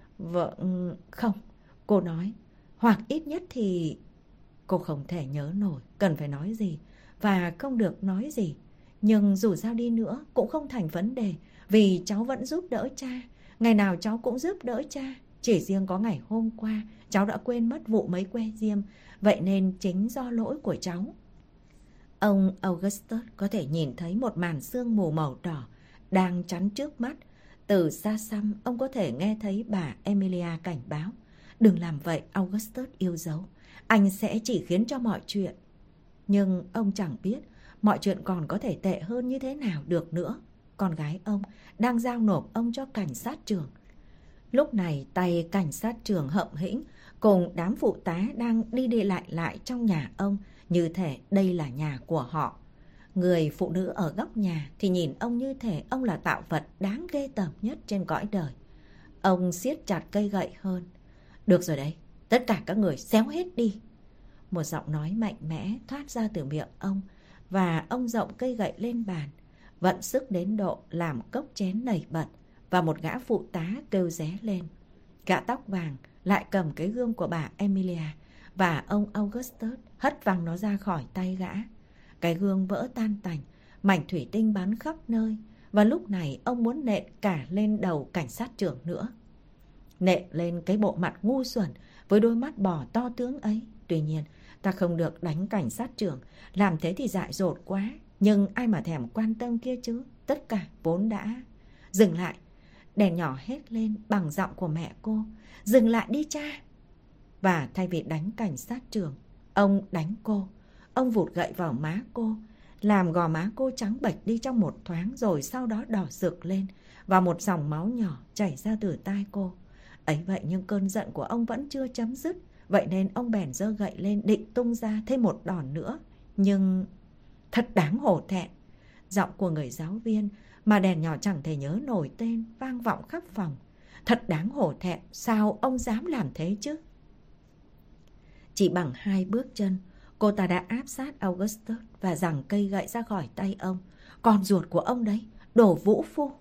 S2: Vâng, không, cô nói. Hoặc ít nhất thì... Cô không thể nhớ nổi cần phải nói gì và không được nói gì. Nhưng dù sao đi nữa cũng không thành vấn đề, vì cháu vẫn giúp đỡ cha. Ngày nào cháu cũng giúp đỡ cha. Chỉ riêng có ngày hôm qua cháu đã quên mất vụ mấy que diêm. Vậy nên chính do lỗi của cháu. Ông Augustus có thể nhìn thấy một màn sương mù màu đỏ đang chắn trước mắt. Từ xa xăm ông có thể nghe thấy bà Emilia cảnh báo. Đừng làm vậy Augustus yêu dấu. Anh sẽ chỉ khiến cho mọi chuyện. Nhưng ông chẳng biết mọi chuyện còn có thể tệ hơn như thế nào được nữa. Con gái ông đang giao nộp ông cho cảnh sát trưởng. Lúc này tay cảnh sát trưởng hậm hĩnh cùng đám phụ tá đang đi đi lại lại trong nhà ông, như thể đây là nhà của họ. Người phụ nữ ở góc nhà thì nhìn ông như thể ông là tạo vật đáng ghê tởm nhất trên cõi đời. Ông siết chặt cây gậy hơn. Được rồi đấy, tất cả các người xéo hết đi. Một giọng nói mạnh mẽ thoát ra từ miệng ông, và ông rộng cây gậy lên bàn, vận sức đến độ làm cốc chén nảy bật, và một gã phụ tá kêu ré lên. Gã tóc vàng lại cầm cái gương của bà Emilia, và ông Augustus hất văng nó ra khỏi tay gã. Cái gương vỡ tan tành, mảnh thủy tinh bắn khắp nơi, và lúc này ông muốn nện cả lên đầu cảnh sát trưởng nữa. Nện lên cái bộ mặt ngu xuẩn với đôi mắt bò to tướng ấy. Tuy nhiên, ta không được đánh cảnh sát trưởng, làm thế thì dại dột quá. Nhưng ai mà thèm quan tâm kia chứ, tất cả vốn đã... Dừng lại! Đèn nhỏ hét lên bằng giọng của mẹ cô. Dừng lại đi cha! Và thay vì đánh cảnh sát trưởng, ông đánh cô. Ông vụt gậy vào má cô, làm gò má cô trắng bệch đi trong một thoáng, rồi sau đó đỏ rực lên, và một dòng máu nhỏ chảy ra từ tai cô. Ấy vậy nhưng cơn giận của ông vẫn chưa chấm dứt. Vậy nên ông bèn giơ gậy lên định tung ra thêm một đòn nữa. Nhưng thật đáng hổ thẹn. Giọng của người giáo viên mà đèn nhỏ chẳng thể nhớ nổi tên vang vọng khắp phòng. Thật đáng hổ thẹn, sao ông dám làm thế chứ? Chỉ bằng hai bước chân, cô ta đã áp sát Augustus và giằng cây gậy ra khỏi tay ông. Con ruột của ông đấy, đồ vũ phu.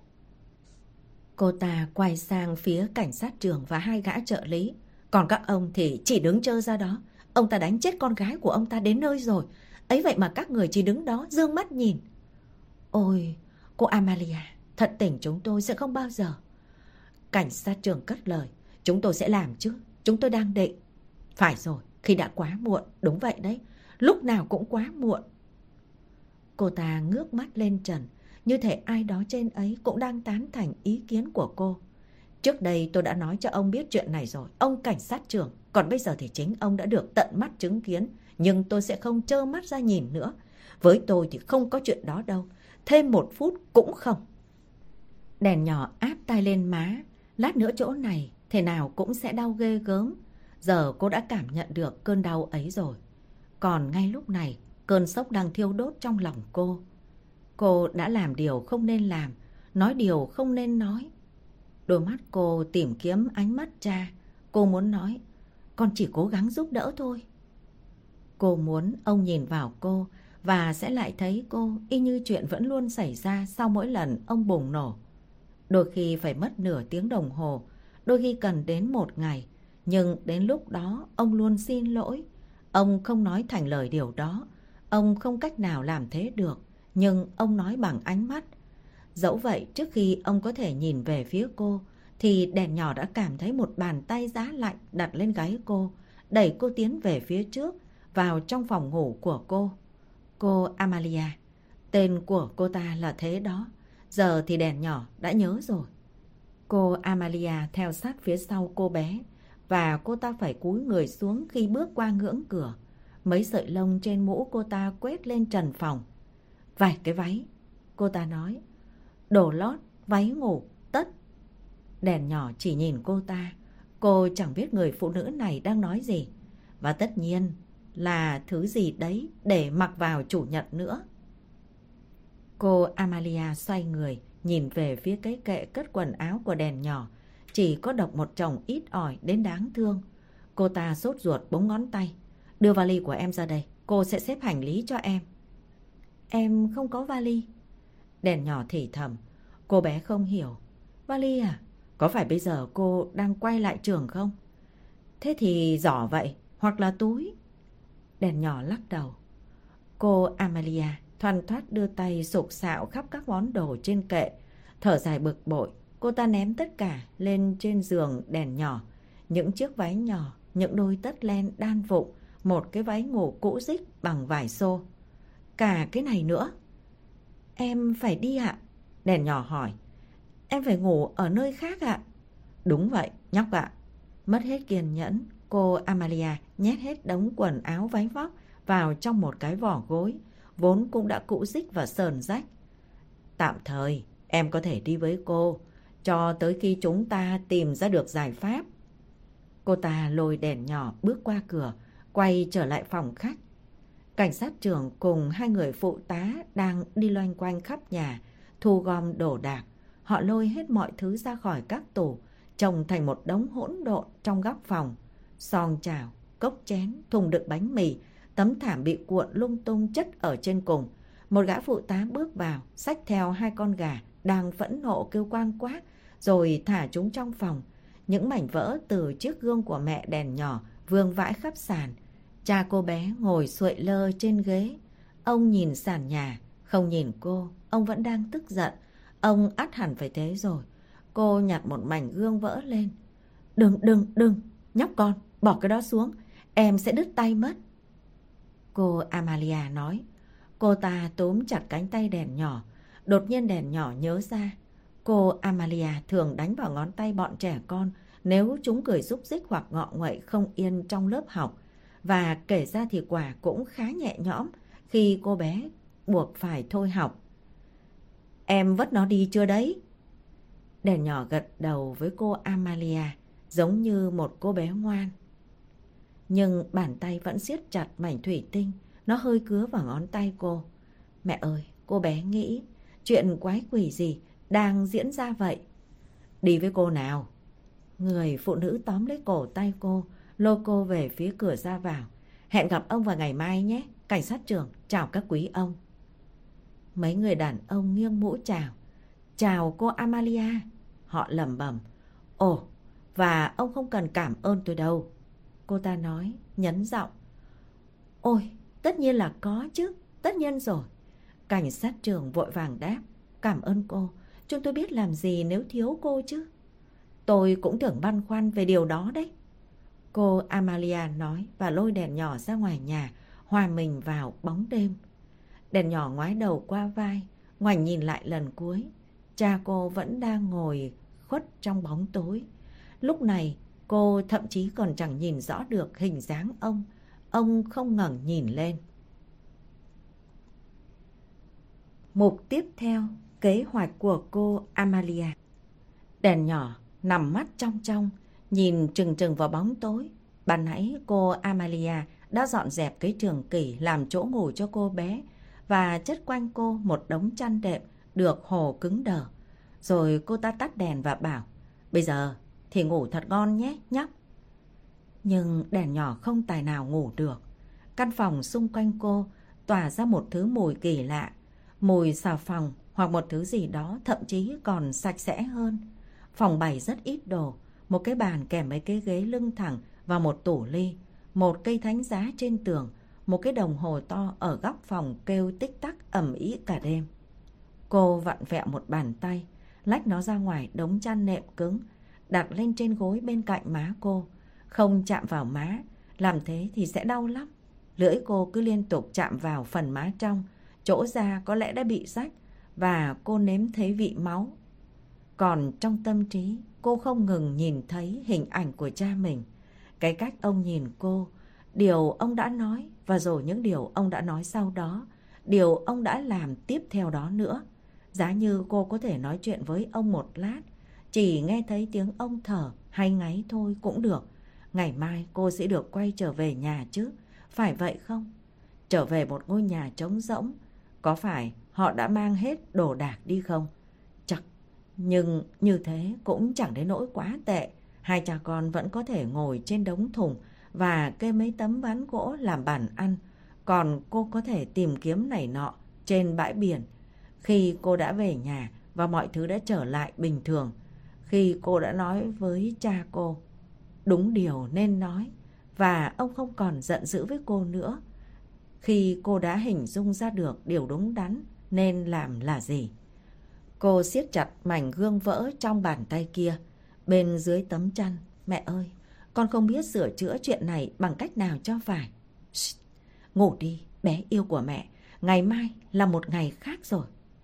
S2: Cô ta quay sang phía cảnh sát trưởng và hai gã trợ lý. Còn các ông thì chỉ đứng trơ ra đó. Ông ta đánh chết con gái của ông ta đến nơi rồi. Ấy vậy mà các người chỉ đứng đó dương mắt nhìn. Ôi, cô Amalia, thật tình chúng tôi sẽ không bao giờ. Cảnh sát trưởng cất lời. Chúng tôi sẽ làm chứ, chúng tôi đang định. Phải rồi, khi đã quá muộn, đúng vậy đấy. Lúc nào cũng quá muộn. Cô ta ngước mắt lên trần, như thể ai đó trên ấy cũng đang tán thành ý kiến của cô. Trước đây tôi đã nói cho ông biết chuyện này rồi, ông cảnh sát trưởng. Còn bây giờ thì chính ông đã được tận mắt chứng kiến. Nhưng tôi sẽ không trơ mắt ra nhìn nữa. Với tôi thì không có chuyện đó đâu. Thêm một phút cũng không. Đèn nhỏ áp tay lên má. Lát nữa chỗ này thế nào cũng sẽ đau ghê gớm. Giờ cô đã cảm nhận được cơn đau ấy rồi. Còn ngay lúc này, cơn sốc đang thiêu đốt trong lòng cô. Cô đã làm điều không nên làm, nói điều không nên nói. Đôi mắt cô tìm kiếm ánh mắt cha. Cô muốn nói, con chỉ cố gắng giúp đỡ thôi. Cô muốn ông nhìn vào cô và sẽ lại thấy cô y như chuyện vẫn luôn xảy ra sau mỗi lần ông bùng nổ. Đôi khi phải mất nửa tiếng đồng hồ, đôi khi cần đến một ngày. Nhưng đến lúc đó ông luôn xin lỗi. Ông không nói thành lời điều đó. Ông không cách nào làm thế được. Nhưng ông nói bằng ánh mắt. Dẫu vậy, trước khi ông có thể nhìn về phía cô, thì đèn nhỏ đã cảm thấy một bàn tay giá lạnh đặt lên gáy cô, đẩy cô tiến về phía trước, vào trong phòng ngủ của cô. Cô Amalia. Tên của cô ta là thế đó. Giờ thì đèn nhỏ đã nhớ rồi. Cô Amalia theo sát phía sau cô bé, và cô ta phải cúi người xuống khi bước qua ngưỡng cửa. Mấy sợi lông trên mũ cô ta quét lên trần phòng. Vài cái váy, cô ta nói. Đồ lót, váy ngủ, tất. Đèn nhỏ chỉ nhìn cô ta. Cô chẳng biết người phụ nữ này đang nói gì. Và tất nhiên là thứ gì đấy để mặc vào chủ nhật nữa. Cô Amalia xoay người, nhìn về phía cái kệ cất quần áo của đèn nhỏ. Chỉ có độc một chồng ít ỏi đến đáng thương. Cô ta sốt ruột búng ngón tay. Đưa vali của em ra đây, cô sẽ xếp hành lý cho em. Em không có vali. Đèn nhỏ thì thầm. Cô bé không hiểu. Vali à? Có phải bây giờ cô đang quay lại trường không? Thế thì giỏ vậy, hoặc là túi. Đèn nhỏ lắc đầu. Cô Amalia thoăn thoắt đưa tay sục sạo khắp các món đồ trên kệ. Thở dài bực bội, cô ta ném tất cả lên trên giường đèn nhỏ. Những chiếc váy nhỏ, những đôi tất len đan vụng, một cái váy ngủ cũ rích bằng vải xô. Cả cái này nữa. Em phải đi ạ? Đèn nhỏ hỏi. Em phải ngủ ở nơi khác ạ? Đúng vậy, nhóc ạ. Mất hết kiên nhẫn, cô Amalia nhét hết đống quần áo váy vóc vào trong một cái vỏ gối, vốn cũng đã cũ rích và sờn rách. Tạm thời, em có thể đi với cô, cho tới khi chúng ta tìm ra được giải pháp. Cô ta lôi đèn nhỏ bước qua cửa, quay trở lại phòng khách. Cảnh sát trưởng cùng hai người phụ tá đang đi loanh quanh khắp nhà, thu gom đồ đạc. Họ lôi hết mọi thứ ra khỏi các tủ, chồng thành một đống hỗn độn trong góc phòng. Xoong chảo, cốc chén, thùng đựng bánh mì, tấm thảm bị cuộn lung tung chất ở trên cùng. Một gã phụ tá bước vào, xách theo hai con gà đang phẫn nộ kêu quang quác, rồi thả chúng trong phòng. Những mảnh vỡ từ chiếc gương của mẹ đèn nhỏ vương vãi khắp sàn. Cha cô bé ngồi xuội lơ trên ghế. Ông nhìn sàn nhà, không nhìn cô. Ông vẫn đang tức giận. Ông ắt hẳn phải thế rồi. Cô nhặt một mảnh gương vỡ lên. Đừng, đừng, đừng, nhóc con, bỏ cái đó xuống. Em sẽ đứt tay mất. Cô Amalia nói. Cô ta túm chặt cánh tay đèn nhỏ. Đột nhiên đèn nhỏ nhớ ra. Cô Amalia thường đánh vào ngón tay bọn trẻ con nếu chúng cười rúc rích hoặc ngọ nguậy không yên trong lớp học. Và kể ra thì quả cũng khá nhẹ nhõm khi cô bé buộc phải thôi học. Em vất nó đi chưa đấy? Đèn nhỏ gật đầu với cô Amalia, giống như một cô bé ngoan. Nhưng bàn tay vẫn siết chặt mảnh thủy tinh, nó hơi cứa vào ngón tay cô. Mẹ ơi, cô bé nghĩ, chuyện quái quỷ gì đang diễn ra vậy? Đi với cô nào, Người phụ nữ tóm lấy cổ tay cô, lôi cô về phía cửa ra vào. Hẹn gặp ông vào ngày mai nhé, cảnh sát trưởng, chào các quý ông. Mấy người đàn ông nghiêng mũ chào. Chào cô Amalia. Họ lẩm bẩm. Ồ, và ông không cần cảm ơn tôi đâu. Cô ta nói, nhấn giọng. Ôi, tất nhiên là có chứ, tất nhiên rồi. Cảnh sát trưởng vội vàng đáp. Cảm ơn cô, chúng tôi biết làm gì nếu thiếu cô chứ. Tôi cũng tưởng băn khoăn về điều đó đấy. Cô Amalia nói và lôi đèn nhỏ ra ngoài nhà, hòa mình vào bóng đêm. Đèn nhỏ ngoái đầu qua vai, ngoảnh nhìn lại lần cuối. Cha cô vẫn đang ngồi khuất trong bóng tối. Lúc này cô thậm chí còn chẳng nhìn rõ được hình dáng ông. Ông không ngẩng nhìn lên. Mục tiếp theo, kế hoạch của cô Amalia. Đèn nhỏ nằm mắt trong trong, nhìn trừng trừng vào bóng tối. Ban nãy cô Amalia đã dọn dẹp cái trường kỷ làm chỗ ngủ cho cô bé và chất quanh cô một đống chăn đệm được hồ cứng đờ. Rồi cô ta tắt đèn và bảo, bây giờ thì ngủ thật ngon nhé nhóc. Nhưng đèn nhỏ không tài nào ngủ được. Căn phòng xung quanh cô tỏa ra một thứ mùi kỳ lạ, mùi xà phòng hoặc một thứ gì đó thậm chí còn sạch sẽ hơn. Phòng bày rất ít đồ, một cái bàn kèm mấy cái ghế lưng thẳng và một tủ ly, một cây thánh giá trên tường, một cái đồng hồ to ở góc phòng kêu tích tắc ầm ĩ cả đêm. Cô vặn vẹo một bàn tay, lách nó ra ngoài đống chăn nệm cứng, đặt lên trên gối bên cạnh má cô. Không chạm vào má, làm thế thì sẽ đau lắm. Lưỡi cô cứ liên tục chạm vào phần má trong, chỗ da có lẽ đã bị rách và cô nếm thấy vị máu. Còn trong tâm trí, cô không ngừng nhìn thấy hình ảnh của cha mình. Cái cách ông nhìn cô, điều ông đã nói và rồi những điều ông đã nói sau đó, điều ông đã làm tiếp theo đó nữa. Giá như cô có thể nói chuyện với ông một lát, chỉ nghe thấy tiếng ông thở hay ngáy thôi cũng được. Ngày mai cô sẽ được quay trở về nhà chứ, phải vậy không? Trở về một ngôi nhà trống rỗng, có phải họ đã mang hết đồ đạc đi không? Chắc, nhưng như thế cũng chẳng đến nỗi quá tệ. Hai cha con vẫn có thể ngồi trên đống thùng và kê mấy tấm ván gỗ làm bàn ăn. Còn cô có thể tìm kiếm này nọ trên bãi biển. Khi cô đã về nhà và mọi thứ đã trở lại bình thường, khi cô đã nói với cha cô đúng điều nên nói và ông không còn giận dữ với cô nữa, khi cô đã hình dung ra được điều đúng đắn nên làm là gì. Cô siết chặt mảnh gương vỡ trong bàn tay kia bên dưới tấm chăn. Mẹ ơi, con không biết sửa chữa chuyện này bằng cách nào cho phải. Shh, ngủ đi, bé yêu của mẹ. Ngày mai là một ngày khác rồi.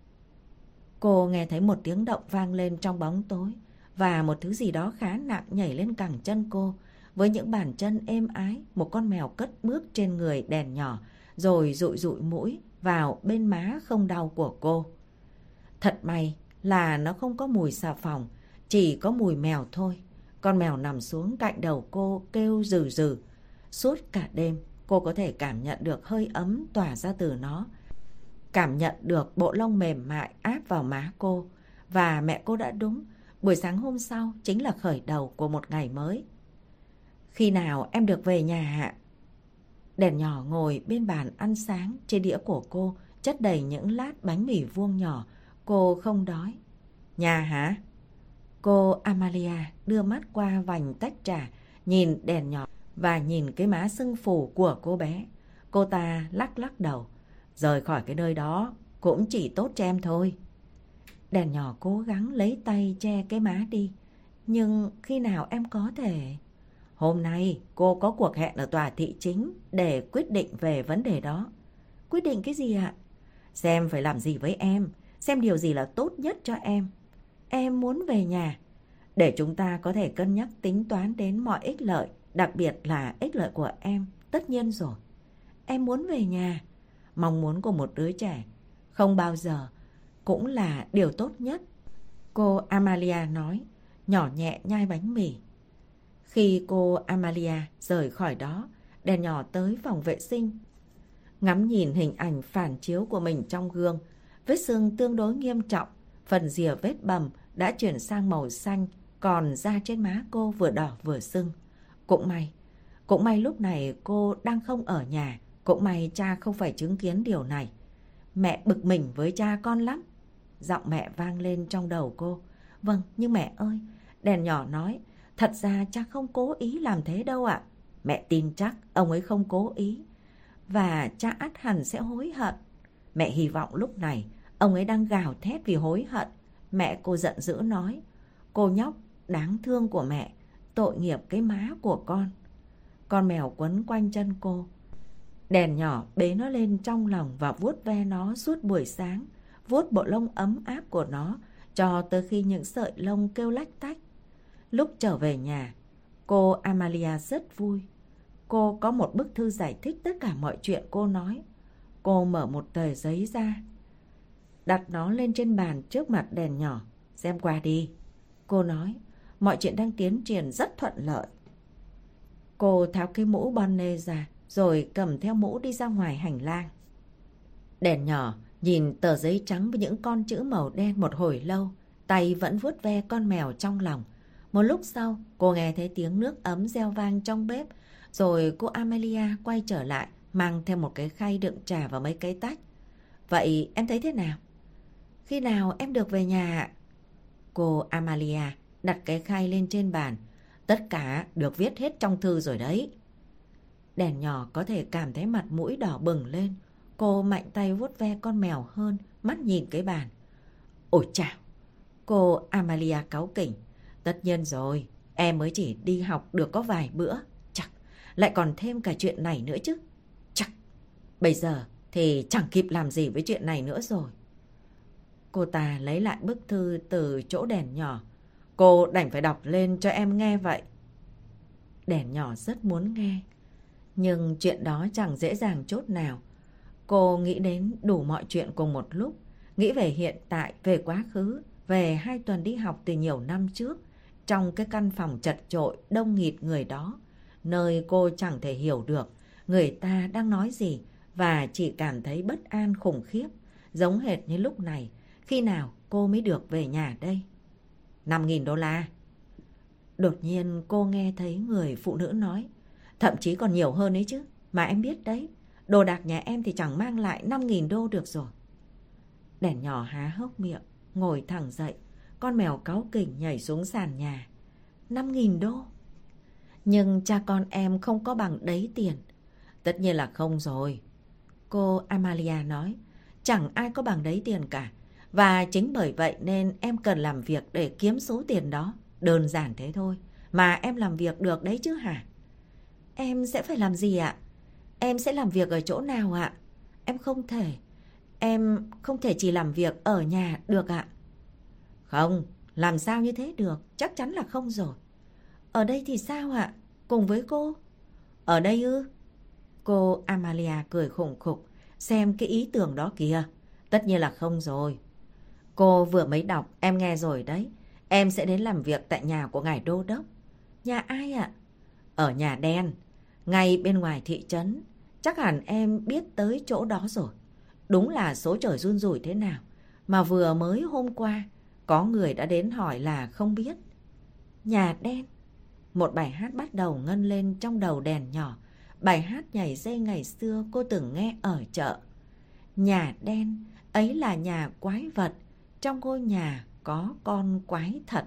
S2: Cô nghe thấy một tiếng động vang lên trong bóng tối và một thứ gì đó khá nặng nhảy lên cẳng chân cô. Với những bàn chân êm ái, một con mèo cất bước trên người đèn nhỏ rồi dụi dụi mũi vào bên má không đau của cô. Thật may là nó không có mùi xà phòng, chỉ có mùi mèo thôi. Con mèo nằm xuống cạnh đầu cô kêu rừ rừ. Suốt cả đêm cô có thể cảm nhận được hơi ấm tỏa ra từ nó, cảm nhận được bộ lông mềm mại áp vào má cô. Và mẹ cô đã đúng, buổi sáng hôm sau chính là khởi đầu của một ngày mới. Khi nào em được về nhà ạ? Đèn nhỏ ngồi bên bàn ăn sáng, trên đĩa của cô chất đầy những lát bánh mì vuông nhỏ. Cô không đói. Nhà hả? Cô Amalia đưa mắt qua vành tách trà, nhìn đèn nhỏ và nhìn cái má sưng phù của cô bé. Cô ta lắc lắc đầu. Rời khỏi cái nơi đó cũng chỉ tốt cho em thôi. Đèn nhỏ cố gắng lấy tay che cái má đi. Nhưng khi nào em có thể? Hôm nay cô có cuộc hẹn ở tòa thị chính để quyết định về vấn đề đó. Quyết định cái gì ạ? Xem phải làm gì với em, xem điều gì là tốt nhất cho em. Em muốn về nhà, để chúng ta có thể cân nhắc tính toán đến mọi ích lợi, đặc biệt là ích lợi của em, tất nhiên rồi. Em muốn về nhà. Mong muốn của một đứa trẻ không bao giờ cũng là điều tốt nhất, cô Amalia nói, nhỏ nhẹ nhai bánh mì. Khi cô Amalia rời khỏi đó, đèn nhỏ tới phòng vệ sinh, ngắm nhìn hình ảnh phản chiếu của mình trong gương. Vết sưng tương đối nghiêm trọng, phần rìa vết bầm đã chuyển sang màu xanh, còn da trên má cô vừa đỏ vừa sưng. Cũng may, cũng may lúc này cô đang không ở nhà, cũng may cha không phải chứng kiến điều này. Mẹ bực mình với cha con lắm. Giọng mẹ vang lên trong đầu cô. Vâng, nhưng mẹ ơi, đèn nhỏ nói, thật ra cha không cố ý làm thế đâu ạ. Mẹ tin chắc ông ấy không cố ý. Và cha ắt hẳn sẽ hối hận. Mẹ hy vọng lúc này ông ấy đang gào thét vì hối hận. Mẹ cô giận dữ nói, cô nhóc đáng thương của mẹ, tội nghiệp cái má của con. Con mèo quấn quanh chân cô. Đèn nhỏ bế nó lên trong lòng và vuốt ve nó suốt buổi sáng, vuốt bộ lông ấm áp của nó cho tới khi những sợi lông kêu lách tách. Lúc trở về nhà, cô Amalia rất vui. Cô có một bức thư giải thích tất cả mọi chuyện cô nói. Cô mở một tờ giấy ra, đặt nó lên trên bàn trước mặt đèn nhỏ. Xem qua đi. Cô nói, mọi chuyện đang tiến triển rất thuận lợi. Cô tháo cái mũ bonnet ra, rồi cầm theo mũ đi ra ngoài hành lang. Đèn nhỏ nhìn tờ giấy trắng với những con chữ màu đen một hồi lâu, tay vẫn vuốt ve con mèo trong lòng. Một lúc sau, cô nghe thấy tiếng nước ấm reo vang trong bếp, rồi cô Amelia quay trở lại, mang theo một cái khay đựng trà và mấy cái tách. Vậy em thấy thế nào? Khi nào em được về nhà ạ? Cô Amalia đặt cái khay lên trên bàn. Tất cả được viết hết trong thư rồi đấy. Đèn nhỏ có thể cảm thấy mặt mũi đỏ bừng lên. Cô mạnh tay vuốt ve con mèo hơn, mắt nhìn cái bàn. Ôi chào! Cô Amalia cáu kỉnh. Tất nhiên rồi, em mới chỉ đi học được có vài bữa. Chắc, lại còn thêm cả chuyện này nữa chứ. Chắc, bây giờ thì chẳng kịp làm gì với chuyện này nữa rồi. Cô ta lấy lại bức thư từ chỗ đèn nhỏ. Cô đành phải đọc lên cho em nghe vậy. Đèn nhỏ rất muốn nghe, nhưng chuyện đó chẳng dễ dàng chút nào. Cô nghĩ đến đủ mọi chuyện cùng một lúc. Nghĩ về hiện tại, về quá khứ, về hai tuần đi học từ nhiều năm trước, trong cái căn phòng chật chội đông nghịt người đó, nơi cô chẳng thể hiểu được người ta đang nói gì và chỉ cảm thấy bất an khủng khiếp, giống hệt như lúc này. Khi nào cô mới được về nhà đây? năm nghìn đô la. Đột nhiên cô nghe thấy người phụ nữ nói, thậm chí còn nhiều hơn ấy chứ. Mà em biết đấy, đồ đạc nhà em thì chẳng mang lại năm nghìn đô được rồi. Đèn nhỏ há hốc miệng, ngồi thẳng dậy. Con mèo cáu kỉnh nhảy xuống sàn nhà. năm nghìn đô? Nhưng cha con em không có bằng đấy tiền. Tất nhiên là không rồi. Cô Amalia nói, chẳng ai có bằng đấy tiền cả. Và chính bởi vậy nên em cần làm việc để kiếm số tiền đó. Đơn giản thế thôi. Mà em làm việc được đấy chứ hả? Em sẽ phải làm gì ạ? Em sẽ làm việc ở chỗ nào ạ? Em không thể. Em không thể chỉ làm việc ở nhà được ạ. Không, làm sao như thế được? Chắc chắn là không rồi. Ở đây thì sao ạ? Cùng với cô? Ở đây ư? Cô Amalia cười khủng khục. Xem cái ý tưởng đó kìa. Tất nhiên là không rồi. Cô vừa mới đọc, em nghe rồi đấy. Em sẽ đến làm việc tại nhà của ngài đô đốc. Nhà ai ạ? Ở nhà đen, ngay bên ngoài thị trấn. Chắc hẳn em biết tới chỗ đó rồi. Đúng là số trời run rủi thế nào. Mà vừa mới hôm qua, có người đã đến hỏi là không biết. Nhà đen. Một bài hát bắt đầu ngân lên trong đầu đèn nhỏ. Bài hát nhảy dây ngày xưa cô từng nghe ở chợ. Nhà đen, ấy là nhà quái vật. Trong ngôi nhà có con quái thật.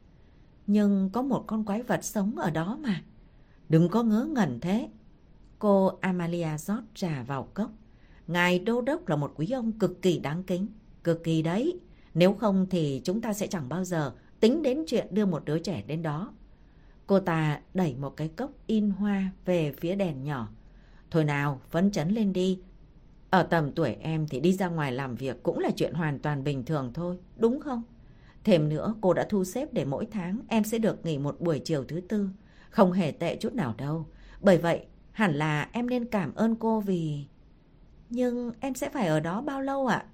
S2: Nhưng có một con quái vật sống ở đó mà. Đừng có ngớ ngẩn thế. Cô Amalia rót trà vào cốc. Ngài đô đốc là một quý ông cực kỳ đáng kính. Cực kỳ đấy. Nếu không thì chúng ta sẽ chẳng bao giờ tính đến chuyện đưa một đứa trẻ đến đó. Cô ta đẩy một cái cốc in hoa về phía đèn nhỏ. Thôi nào, phấn chấn lên đi. Ở tầm tuổi em thì đi ra ngoài làm việc cũng là chuyện hoàn toàn bình thường thôi, đúng không? Thêm nữa, cô đã thu xếp để mỗi tháng em sẽ được nghỉ một buổi chiều thứ tư. Không hề tệ chút nào đâu. Bởi vậy, hẳn là em nên cảm ơn cô vì... Nhưng em sẽ phải ở đó bao lâu ạ?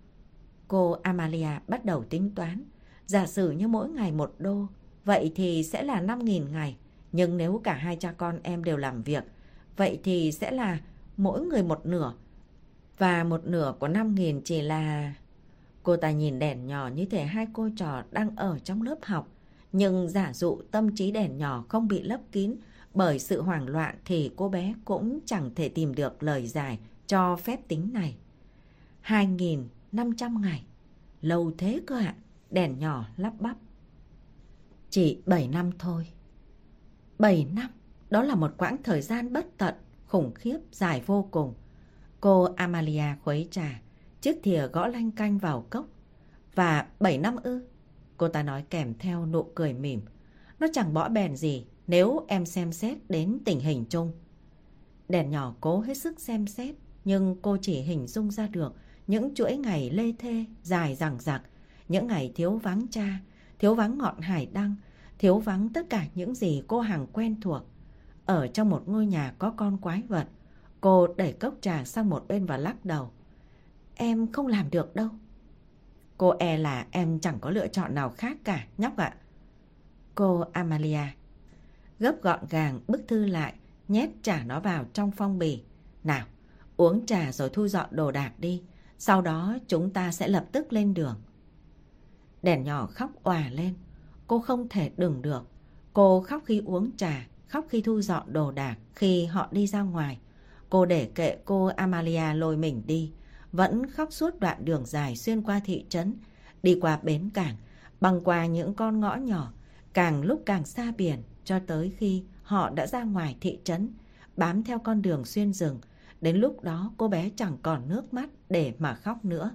S2: Cô Amalia bắt đầu tính toán. Giả sử như mỗi ngày một đô, vậy thì sẽ là năm nghìn ngày. Nhưng nếu cả hai cha con em đều làm việc, vậy thì sẽ là mỗi người một nửa. Và một nửa của năm nghìn chỉ là... Cô ta nhìn đèn nhỏ như thể hai cô trò đang ở trong lớp học. Nhưng giả dụ tâm trí đèn nhỏ không bị lấp kín bởi sự hoảng loạn thì cô bé cũng chẳng thể tìm được lời giải cho phép tính này. hai nghìn năm trăm ngày. Lâu thế cơ ạ, đèn nhỏ lắp bắp. Chỉ bảy năm thôi. bảy năm, đó là một quãng thời gian bất tận, khủng khiếp, dài vô cùng. Cô Amalia khuấy trà, chiếc thìa gõ lanh canh vào cốc. Và bảy năm ư? Cô ta nói kèm theo nụ cười mỉm. Nó chẳng bỏ bèn gì nếu em xem xét đến tình hình chung. Đèn nhỏ cố hết sức xem xét, nhưng cô chỉ hình dung ra được những chuỗi ngày lê thê, dài dằng dặc, những ngày thiếu vắng cha, thiếu vắng ngọn hải đăng, thiếu vắng tất cả những gì cô Hằng quen thuộc. Ở trong một ngôi nhà có con quái vật, cô đẩy cốc trà sang một bên và lắc đầu. Em không làm được đâu. Cô e là em chẳng có lựa chọn nào khác cả, nhóc ạ. Cô Amalia gấp gọn gàng bức thư lại, nhét trả nó vào trong phong bì. Nào, uống trà rồi thu dọn đồ đạc đi. Sau đó chúng ta sẽ lập tức lên đường. Đèn nhỏ khóc òa lên. Cô không thể đừng được. Cô khóc khi uống trà, khóc khi thu dọn đồ đạc, khi họ đi ra ngoài. Cô để kệ cô Amalia lôi mình đi. Vẫn khóc suốt đoạn đường dài xuyên qua thị trấn, đi qua bến cảng, băng qua những con ngõ nhỏ, càng lúc càng xa biển, cho tới khi họ đã ra ngoài thị trấn, bám theo con đường xuyên rừng. Đến lúc đó cô bé chẳng còn nước mắt để mà khóc nữa.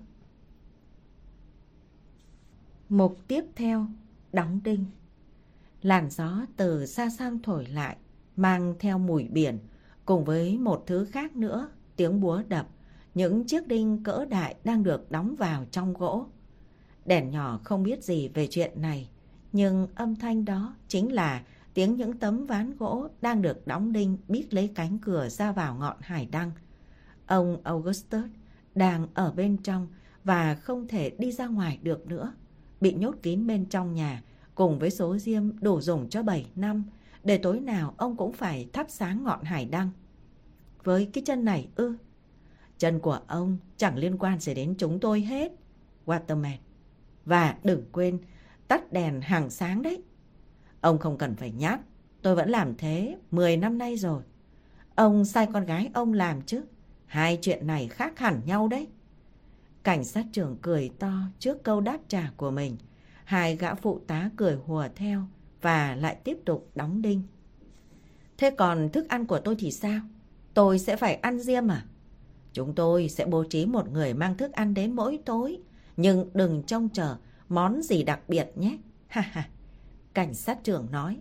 S2: Mục tiếp theo, đóng đinh. Làn gió từ xa xăm thổi lại, mang theo mùi biển, cùng với một thứ khác nữa, tiếng búa đập, những chiếc đinh cỡ đại đang được đóng vào trong gỗ. Đèn nhỏ không biết gì về chuyện này, nhưng âm thanh đó chính là tiếng những tấm ván gỗ đang được đóng đinh bít lấy cánh cửa ra vào ngọn hải đăng. Ông Augustus đang ở bên trong và không thể đi ra ngoài được nữa, bị nhốt kín bên trong nhà cùng với số diêm đủ dùng cho bảy năm, để tối nào ông cũng phải thắp sáng ngọn hải đăng. Với cái chân này ư? Chân của ông chẳng liên quan gì đến chúng tôi hết, Waterman. Và đừng quên tắt đèn hàng sáng đấy. Ông không cần phải nhắc, tôi vẫn làm thế mười năm nay rồi. Ông sai con gái ông làm chứ. Hai chuyện này khác hẳn nhau đấy. Cảnh sát trưởng cười to trước câu đáp trả của mình. Hai gã phụ tá cười hùa theo và lại tiếp tục đóng đinh. Thế còn thức ăn của tôi thì sao? Tôi sẽ phải ăn diêm à? Chúng tôi sẽ bố trí một người mang thức ăn đến mỗi tối, nhưng đừng trông chờ món gì đặc biệt nhé. Ha ha, cảnh sát trưởng nói.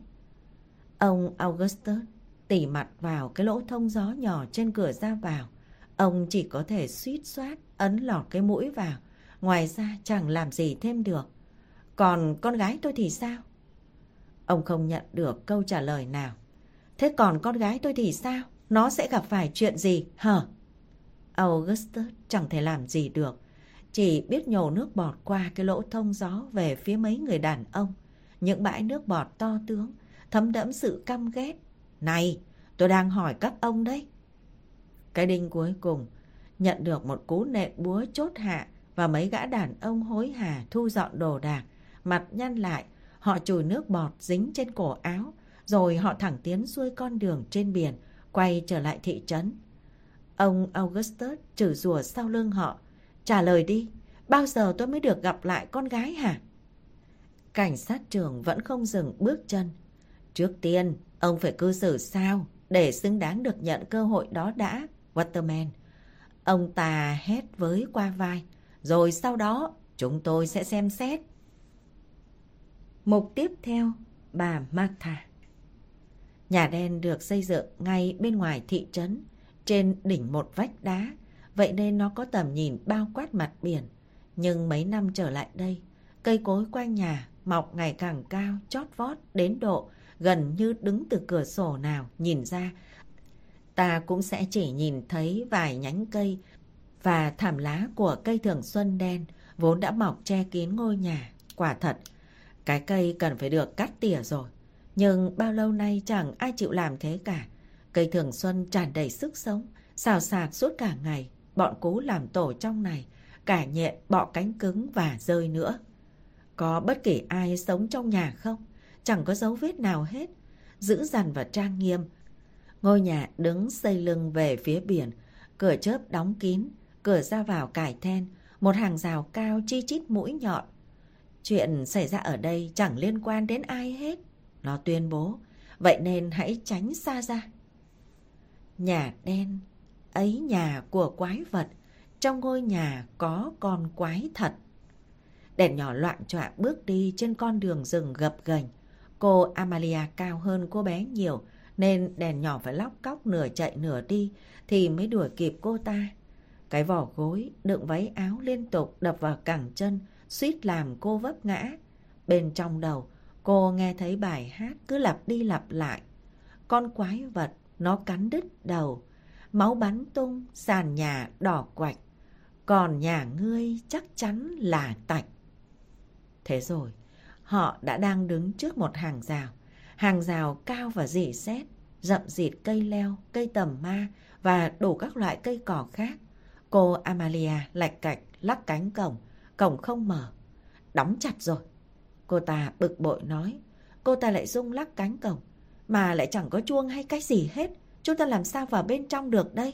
S2: Ông Augustus tỉ mặt vào cái lỗ thông gió nhỏ trên cửa ra vào. Ông chỉ có thể suýt soát ấn lọt cái mũi vào, ngoài ra chẳng làm gì thêm được. Còn con gái tôi thì sao? Ông không nhận được câu trả lời nào. Thế còn con gái tôi thì sao? Nó sẽ gặp phải chuyện gì hả? Augustus chẳng thể làm gì được, chỉ biết nhổ nước bọt qua cái lỗ thông gió về phía mấy người đàn ông. Những bãi nước bọt to tướng, thấm đẫm sự căm ghét. Này, tôi đang hỏi các ông đấy. Cái đinh cuối cùng nhận được một cú nện búa chốt hạ, và mấy gã đàn ông hối hả thu dọn đồ đạc, mặt nhăn lại, họ chùi nước bọt dính trên cổ áo, rồi họ thẳng tiến xuôi con đường trên biển, quay trở lại thị trấn. Ông Augustus chửi rủa sau lưng họ. Trả lời đi, bao giờ tôi mới được gặp lại con gái hả? Cảnh sát trưởng vẫn không dừng bước chân. Trước tiên, ông phải cư xử sao để xứng đáng được nhận cơ hội đó đã, Waterman. Ông ta hét với qua vai. Rồi sau đó, chúng tôi sẽ xem xét. Mục tiếp theo, bà Martha. Nhà đen được xây dựng ngay bên ngoài thị trấn, trên đỉnh một vách đá, vậy nên nó có tầm nhìn bao quát mặt biển. Nhưng mấy năm trở lại đây, cây cối quanh nhà mọc ngày càng cao, chót vót đến độ gần như đứng từ cửa sổ nào nhìn ra, ta cũng sẽ chỉ nhìn thấy vài nhánh cây và thảm lá của cây thường xuân đen vốn đã mọc che kín ngôi nhà. Quả thật, cái cây cần phải được cắt tỉa rồi. Nhưng bao lâu nay chẳng ai chịu làm thế cả. Cây thường xuân tràn đầy sức sống, xào xạc suốt cả ngày. Bọn cú làm tổ trong này, cả nhện, bọ cánh cứng và rơi nữa. Có bất kỳ ai sống trong nhà không? chẳng có dấu vết nào hết, dữ dằn và trang nghiêm. Ngôi nhà đứng xây lưng về phía biển, cửa chớp đóng kín, cửa ra vào cài then, một hàng rào cao chi chít mũi nhọn. Chuyện xảy ra ở đây chẳng liên quan đến ai hết, nó tuyên bố, vậy nên hãy tránh xa ra. Nhà đen, ấy nhà của quái vật, trong ngôi nhà có con quái thật. Đèn nhỏ loạng choạng bước đi trên con đường rừng gập ghềnh. Cô Amalia cao hơn cô bé nhiều, nên đèn nhỏ phải lóc cóc nửa chạy nửa đi thì mới đuổi kịp cô ta. Cái vỏ gối đựng váy áo liên tục đập vào cẳng chân, suýt làm cô vấp ngã. Bên trong đầu, cô nghe thấy bài hát cứ lặp đi lặp lại. Con quái vật, nó cắn đứt đầu, máu bắn tung, sàn nhà đỏ quạch. Còn nhà ngươi chắc chắn là tạch. Thế rồi, họ đã đang đứng trước một hàng rào. Hàng rào cao và rỉ sét, rậm rịt cây leo, cây tầm ma và đủ các loại cây cỏ khác. Cô Amalia lạch cạch lắc cánh cổng, cổng không mở. Đóng chặt rồi. Cô ta bực bội nói. Cô ta lại rung lắc cánh cổng, mà lại chẳng có chuông hay cái gì hết. Chúng ta làm sao vào bên trong được đây?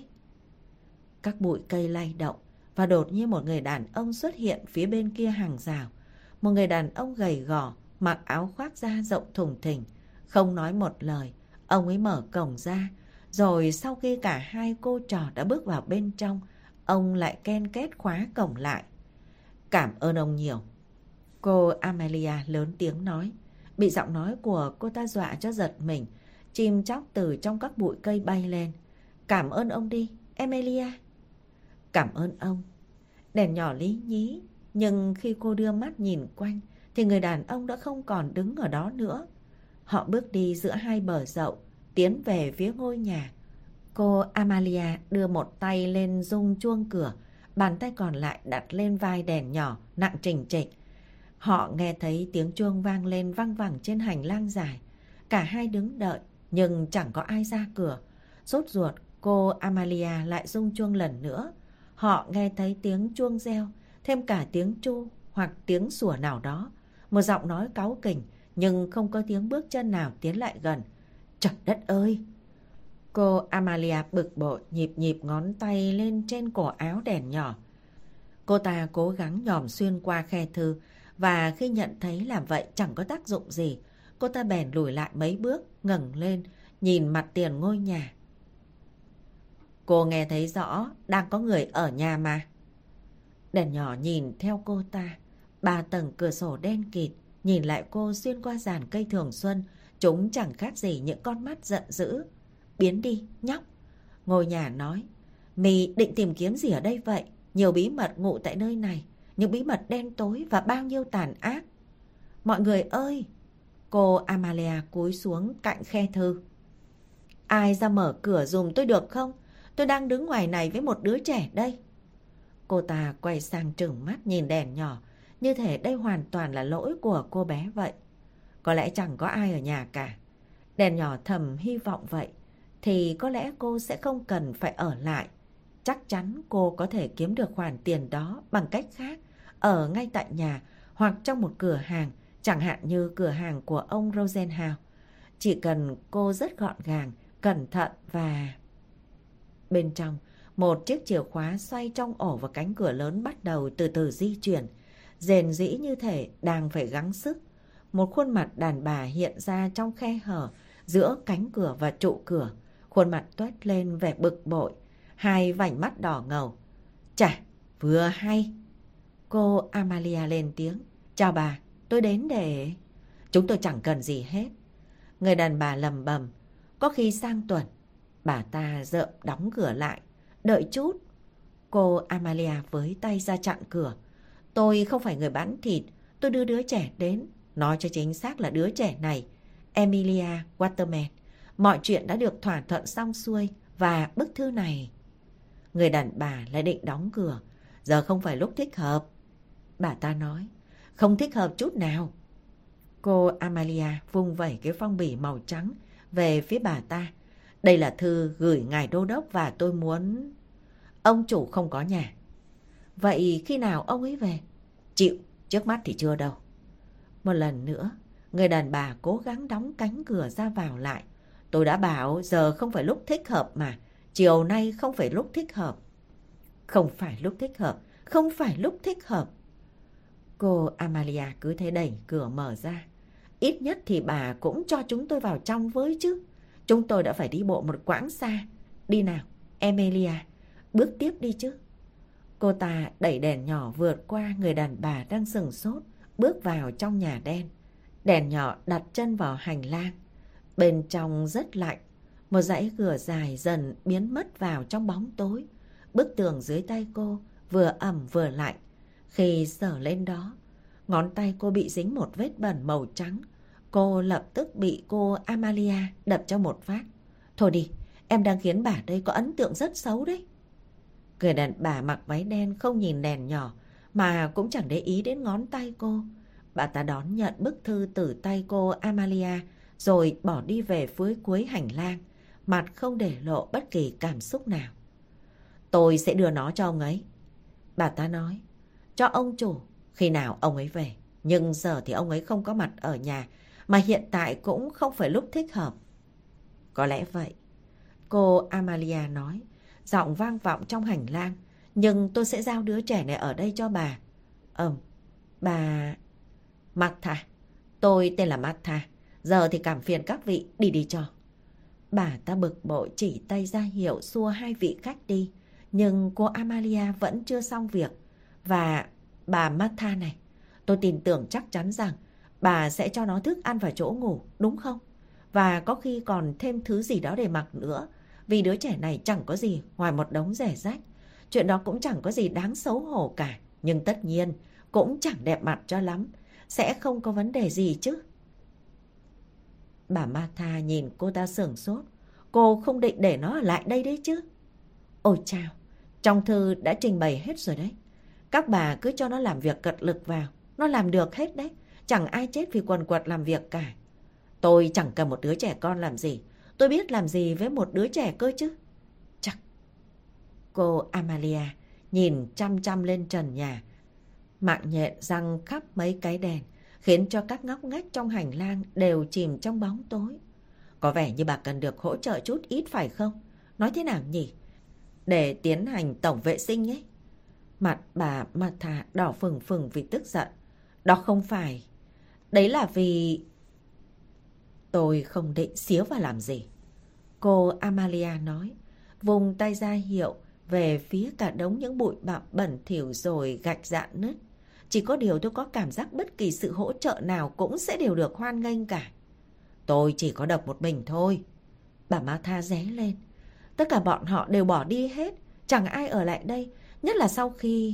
S2: Các bụi cây lay động, và đột nhiên một người đàn ông xuất hiện phía bên kia hàng rào. Một người đàn ông gầy gò, mặc áo khoác da rộng thùng thình. Không nói một lời, ông ấy mở cổng ra. Rồi sau khi cả hai cô trò đã bước vào bên trong, ông lại ken két khóa cổng lại. Cảm ơn ông nhiều. Cô Amelia lớn tiếng nói. Bị giọng nói của cô ta dọa cho giật mình. Chim chóc từ trong các bụi cây bay lên. Cảm ơn ông đi, Amelia. Cảm ơn ông. Đèn nhỏ lý nhí. Nhưng khi cô đưa mắt nhìn quanh thì người đàn ông đã không còn đứng ở đó nữa. Họ bước đi giữa hai bờ dậu, tiến về phía ngôi nhà. Cô Amalia đưa một tay lên rung chuông cửa, bàn tay còn lại đặt lên vai đèn nhỏ nặng trịch trịch. Họ nghe thấy tiếng chuông vang lên văng vẳng trên hành lang dài. Cả hai đứng đợi nhưng chẳng có ai ra cửa. Sốt ruột, cô Amalia lại rung chuông lần nữa. Họ nghe thấy tiếng chuông reo, thêm cả tiếng tru hoặc tiếng sủa nào đó. Một giọng nói cáu kỉnh nhưng không có tiếng bước chân nào tiến lại gần. Trời đất ơi! Cô Amalia bực bội nhịp nhịp ngón tay lên trên cổ áo đèn nhỏ. Cô ta cố gắng nhòm xuyên qua khe thư, và khi nhận thấy làm vậy chẳng có tác dụng gì, cô ta bèn lùi lại mấy bước, ngẩng lên, nhìn mặt tiền ngôi nhà. Cô nghe thấy rõ đang có người ở nhà mà. Đèn nhỏ nhìn theo cô ta. Ba tầng cửa sổ đen kịt nhìn lại cô xuyên qua giàn cây thường xuân. Chúng chẳng khác gì những con mắt giận dữ. Biến đi, nhóc. Ngôi nhà nói. Mì định tìm kiếm gì ở đây vậy? Nhiều bí mật ngụ tại nơi này. Những bí mật đen tối và bao nhiêu tàn ác. Mọi người ơi! Cô Amalia cúi xuống cạnh khe thư. Ai ra mở cửa dùm tôi được không? Tôi đang đứng ngoài này với một đứa trẻ đây. Cô ta quay sang trừng mắt nhìn đèn nhỏ, như thể đây hoàn toàn là lỗi của cô bé vậy. Có lẽ chẳng có ai ở nhà cả. Đèn nhỏ thầm hy vọng vậy, thì có lẽ cô sẽ không cần phải ở lại. Chắc chắn cô có thể kiếm được khoản tiền đó bằng cách khác, ở ngay tại nhà hoặc trong một cửa hàng, chẳng hạn như cửa hàng của ông Rosenhaus. Chỉ cần cô rất gọn gàng, cẩn thận và... Bên trong, một chiếc chìa khóa xoay trong ổ và cánh cửa lớn bắt đầu từ từ di chuyển. Rền rĩ như thể đang phải gắng sức. Một khuôn mặt đàn bà hiện ra trong khe hở giữa cánh cửa và trụ cửa. Khuôn mặt toét lên vẻ bực bội, hai vành mắt đỏ ngầu. Chà, vừa hay. Cô Amalia lên tiếng. Chào bà, tôi đến để... Chúng tôi chẳng cần gì hết. Người đàn bà lầm bầm. Có khi sang tuần. Bà ta rợm đóng cửa lại. Đợi chút. Cô Amalia với tay ra chặn cửa. Tôi không phải người bán thịt. Tôi đưa đứa trẻ đến. Nói cho chính xác là đứa trẻ này, Emilia Waterman. Mọi chuyện đã được thỏa thuận xong xuôi. Và bức thư này... Người đàn bà lại định đóng cửa. Giờ không phải lúc thích hợp. Bà ta nói. Không thích hợp chút nào. Cô Amalia vung vẩy cái phong bì màu trắng về phía bà ta. Đây là thư gửi ngài đô đốc và tôi muốn... Ông chủ không có nhà. Vậy khi nào ông ấy về? Chịu, trước mắt thì chưa đâu. Một lần nữa, Người đàn bà cố gắng đóng cánh cửa ra vào lại. Tôi đã bảo giờ không phải lúc thích hợp mà. Chiều nay không phải lúc thích hợp. Không phải lúc thích hợp. Không phải lúc thích hợp. Cô Amalia cứ thế đẩy cửa mở ra. Ít nhất thì bà cũng cho chúng tôi vào trong với chứ. Chúng tôi đã phải đi bộ một quãng xa. Đi nào, Emilia, bước tiếp đi chứ. Cô ta đẩy đèn nhỏ vượt qua người đàn bà đang sừng sốt, bước vào trong nhà đen. Đèn nhỏ đặt chân vào hành lang. Bên trong rất lạnh. Một dãy cửa dài dần biến mất vào trong bóng tối. Bức tường dưới tay cô vừa ẩm vừa lạnh. Khi sờ lên đó, ngón tay cô bị dính một vết bẩn màu trắng. Cô lập tức bị cô Amalia đập cho một phát. Thôi đi, em đang khiến bà đây có ấn tượng rất xấu đấy. Người đàn bà mặc váy đen không nhìn đèn nhỏ mà cũng chẳng để ý đến ngón tay cô. Bà ta đón nhận bức thư từ tay cô Amalia rồi bỏ đi về phía cuối hành lang, mặt không để lộ bất kỳ cảm xúc nào. Tôi sẽ đưa nó cho ông ấy. Bà ta nói, cho ông chủ, khi nào ông ấy về. Nhưng giờ thì ông ấy không có mặt ở nhà, mà hiện tại cũng không phải lúc thích hợp. Có lẽ vậy, cô Amalia nói, giọng vang vọng trong hành lang. Nhưng tôi sẽ giao đứa trẻ này ở đây cho bà. Ừm, bà... Martha, tôi tên là Martha. Giờ thì cảm phiền các vị, đi đi cho. Bà ta bực bội chỉ tay ra hiệu xua hai vị khách đi. Nhưng cô Amalia vẫn chưa xong việc. Và bà Martha này, tôi tin tưởng chắc chắn rằng bà sẽ cho nó thức ăn và chỗ ngủ, đúng không? Và có khi còn thêm thứ gì đó để mặc nữa. Vì đứa trẻ này chẳng có gì ngoài một đống rẻ rách. Chuyện đó cũng chẳng có gì đáng xấu hổ cả. Nhưng tất nhiên cũng chẳng đẹp mặt cho lắm. Sẽ không có vấn đề gì chứ. Bà Martha nhìn cô ta sửng sốt. Cô không định để nó ở lại đây đấy chứ? Ôi chao, trong thư đã trình bày hết rồi đấy. Các bà cứ cho nó làm việc cật lực vào. Nó làm được hết đấy. Chẳng ai chết vì quần quật làm việc cả. Tôi chẳng cần một đứa trẻ con làm gì. Tôi biết làm gì với một đứa trẻ cơ chứ. Chắc. Cô Amalia nhìn chăm chăm lên trần nhà. Mạng nhện răng khắp mấy cái đèn, khiến cho các ngóc ngách trong hành lang đều chìm trong bóng tối. Có vẻ như bà cần được hỗ trợ chút ít phải không? Nói thế nào nhỉ? Để tiến hành tổng vệ sinh ấy. Mặt bà Martha đỏ phừng phừng vì tức giận. Đó không phải. Đấy là vì... Tôi không định xíu vào làm gì. Cô Amalia nói, vùng tay ra hiệu về phía cả đống những bụi bặm bẩn thỉu rồi gạch rạn nứt. Chỉ có điều tôi có cảm giác bất kỳ sự hỗ trợ nào cũng sẽ đều được hoan nghênh cả. Tôi chỉ có độc một mình thôi. Bà Martha ré lên. Tất cả bọn họ đều bỏ đi hết. Chẳng ai ở lại đây. Nhất là sau khi...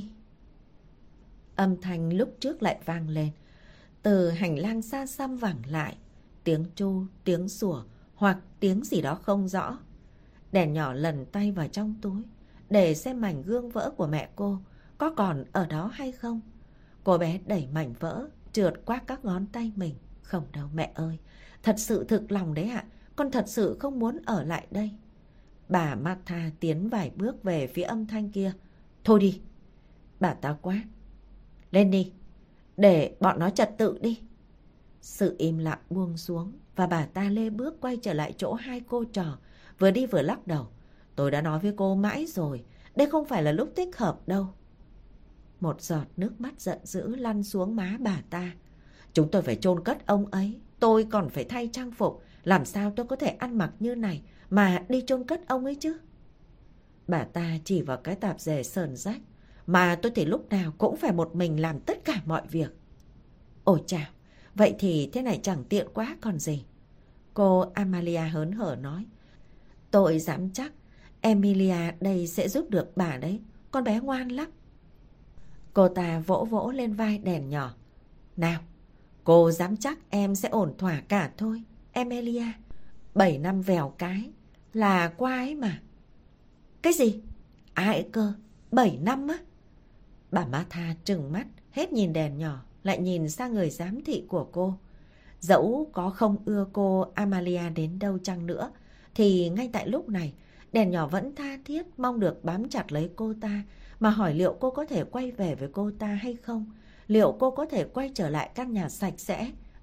S2: Âm thanh lúc trước lại vang lên. Từ hành lang xa xăm vẳng lại. Tiếng tru, tiếng sủa hoặc tiếng gì đó không rõ. Đèn nhỏ lần tay vào trong túi để xem mảnh gương vỡ của mẹ cô có còn ở đó hay không. Cô bé đẩy mảnh vỡ trượt qua các ngón tay mình. Không đâu mẹ ơi, thật sự thực lòng đấy ạ. Con thật sự không muốn ở lại đây. Bà Martha tiến vài bước về phía âm thanh kia. Thôi đi. Bà ta quát. Lên đi, để bọn nó trật tự đi. Sự im lặng buông xuống và bà ta lê bước quay trở lại chỗ hai cô trò, vừa đi vừa lắc đầu. Tôi đã nói với cô mãi rồi, đây không phải là lúc thích hợp đâu. Một giọt nước mắt giận dữ lăn xuống má bà ta. Chúng tôi phải chôn cất ông ấy, tôi còn phải thay trang phục. Làm sao tôi có thể ăn mặc như này mà đi chôn cất ông ấy chứ? Bà ta chỉ vào cái tạp dề sờn rách. Mà tôi thì lúc nào cũng phải một mình làm tất cả mọi việc. Ôi chào, vậy thì thế này chẳng tiện quá còn gì. Cô Amalia hớn hở nói. Tôi dám chắc Emilia đây sẽ giúp được bà đấy. Con bé ngoan lắm. Cô ta vỗ vỗ lên vai đèn nhỏ. Nào, cô dám chắc em sẽ ổn thỏa cả thôi, Emilia. Bảy năm vèo cái là qua ấy mà. Cái gì? Ai cơ? Bảy năm á? Bà Martha trừng mắt, hết nhìn đèn nhỏ, lại nhìn sang người giám thị của cô. Dẫu có không ưa cô Amalia đến đâu chăng nữa, thì ngay tại lúc này, đèn nhỏ vẫn tha thiết mong được bám chặt lấy cô ta, mà hỏi liệu cô có thể quay về với cô ta hay không? Liệu cô có thể quay trở lại căn nhà sạch sẽ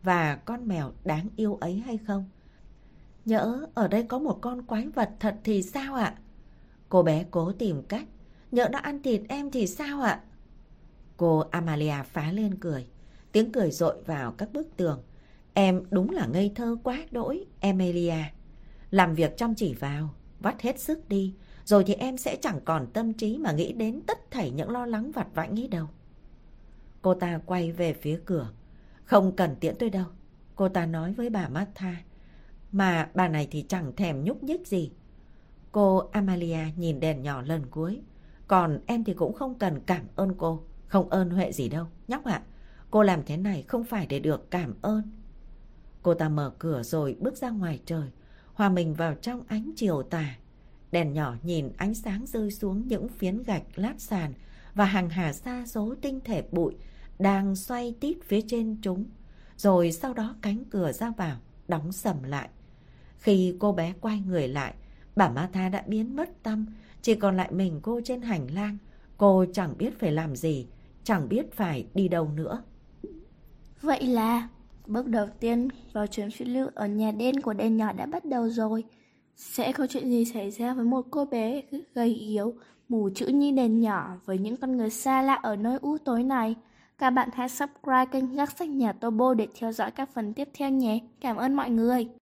S2: và con mèo đáng yêu ấy hay không? Nhỡ ở đây có một con quái vật thật thì sao ạ? Cô bé cố tìm cách. Nhỡ nó ăn thịt em thì sao ạ? Cô Amalia phá lên cười. Tiếng cười dội vào các bức tường. Em đúng là ngây thơ quá đỗi, Emilia. Làm việc chăm chỉ vào, vắt hết sức đi, rồi thì em sẽ chẳng còn tâm trí mà nghĩ đến tất thảy những lo lắng vặt vãnh ấy đâu. Cô ta quay về phía cửa. Không cần tiễn tôi đâu, cô ta nói với bà Martha. Mà bà này thì chẳng thèm nhúc nhích gì. Cô Amalia nhìn đèn nhỏ lần cuối. Còn em thì cũng không cần cảm ơn cô. Không ơn huệ gì đâu, nhóc ạ. Cô làm thế này không phải để được cảm ơn. Cô ta mở cửa rồi bước ra ngoài trời, hòa mình vào trong ánh chiều tà. Đèn nhỏ nhìn ánh sáng rơi xuống những phiến gạch lát sàn và hàng hà sa số tinh thể bụi đang xoay tít phía trên chúng. Rồi sau đó cánh cửa ra vào đóng sầm lại. Khi cô bé quay người lại, bà Martha đã biến mất tăm, chỉ còn lại mình cô trên hành lang. Cô chẳng biết phải làm gì, chẳng biết phải đi đâu nữa.
S1: Vậy là bước đầu tiên vào chuyến phiêu lưu ở nhà đen của đèn nhỏ đã bắt đầu rồi. Sẽ có chuyện gì xảy ra với một cô bé gầy yếu, mù chữ như đèn nhỏ với những con người xa lạ ở nơi u tối này? Các bạn hãy subscribe kênh Gác Sách Nhà Tobo để theo dõi các phần tiếp theo nhé. Cảm ơn mọi người.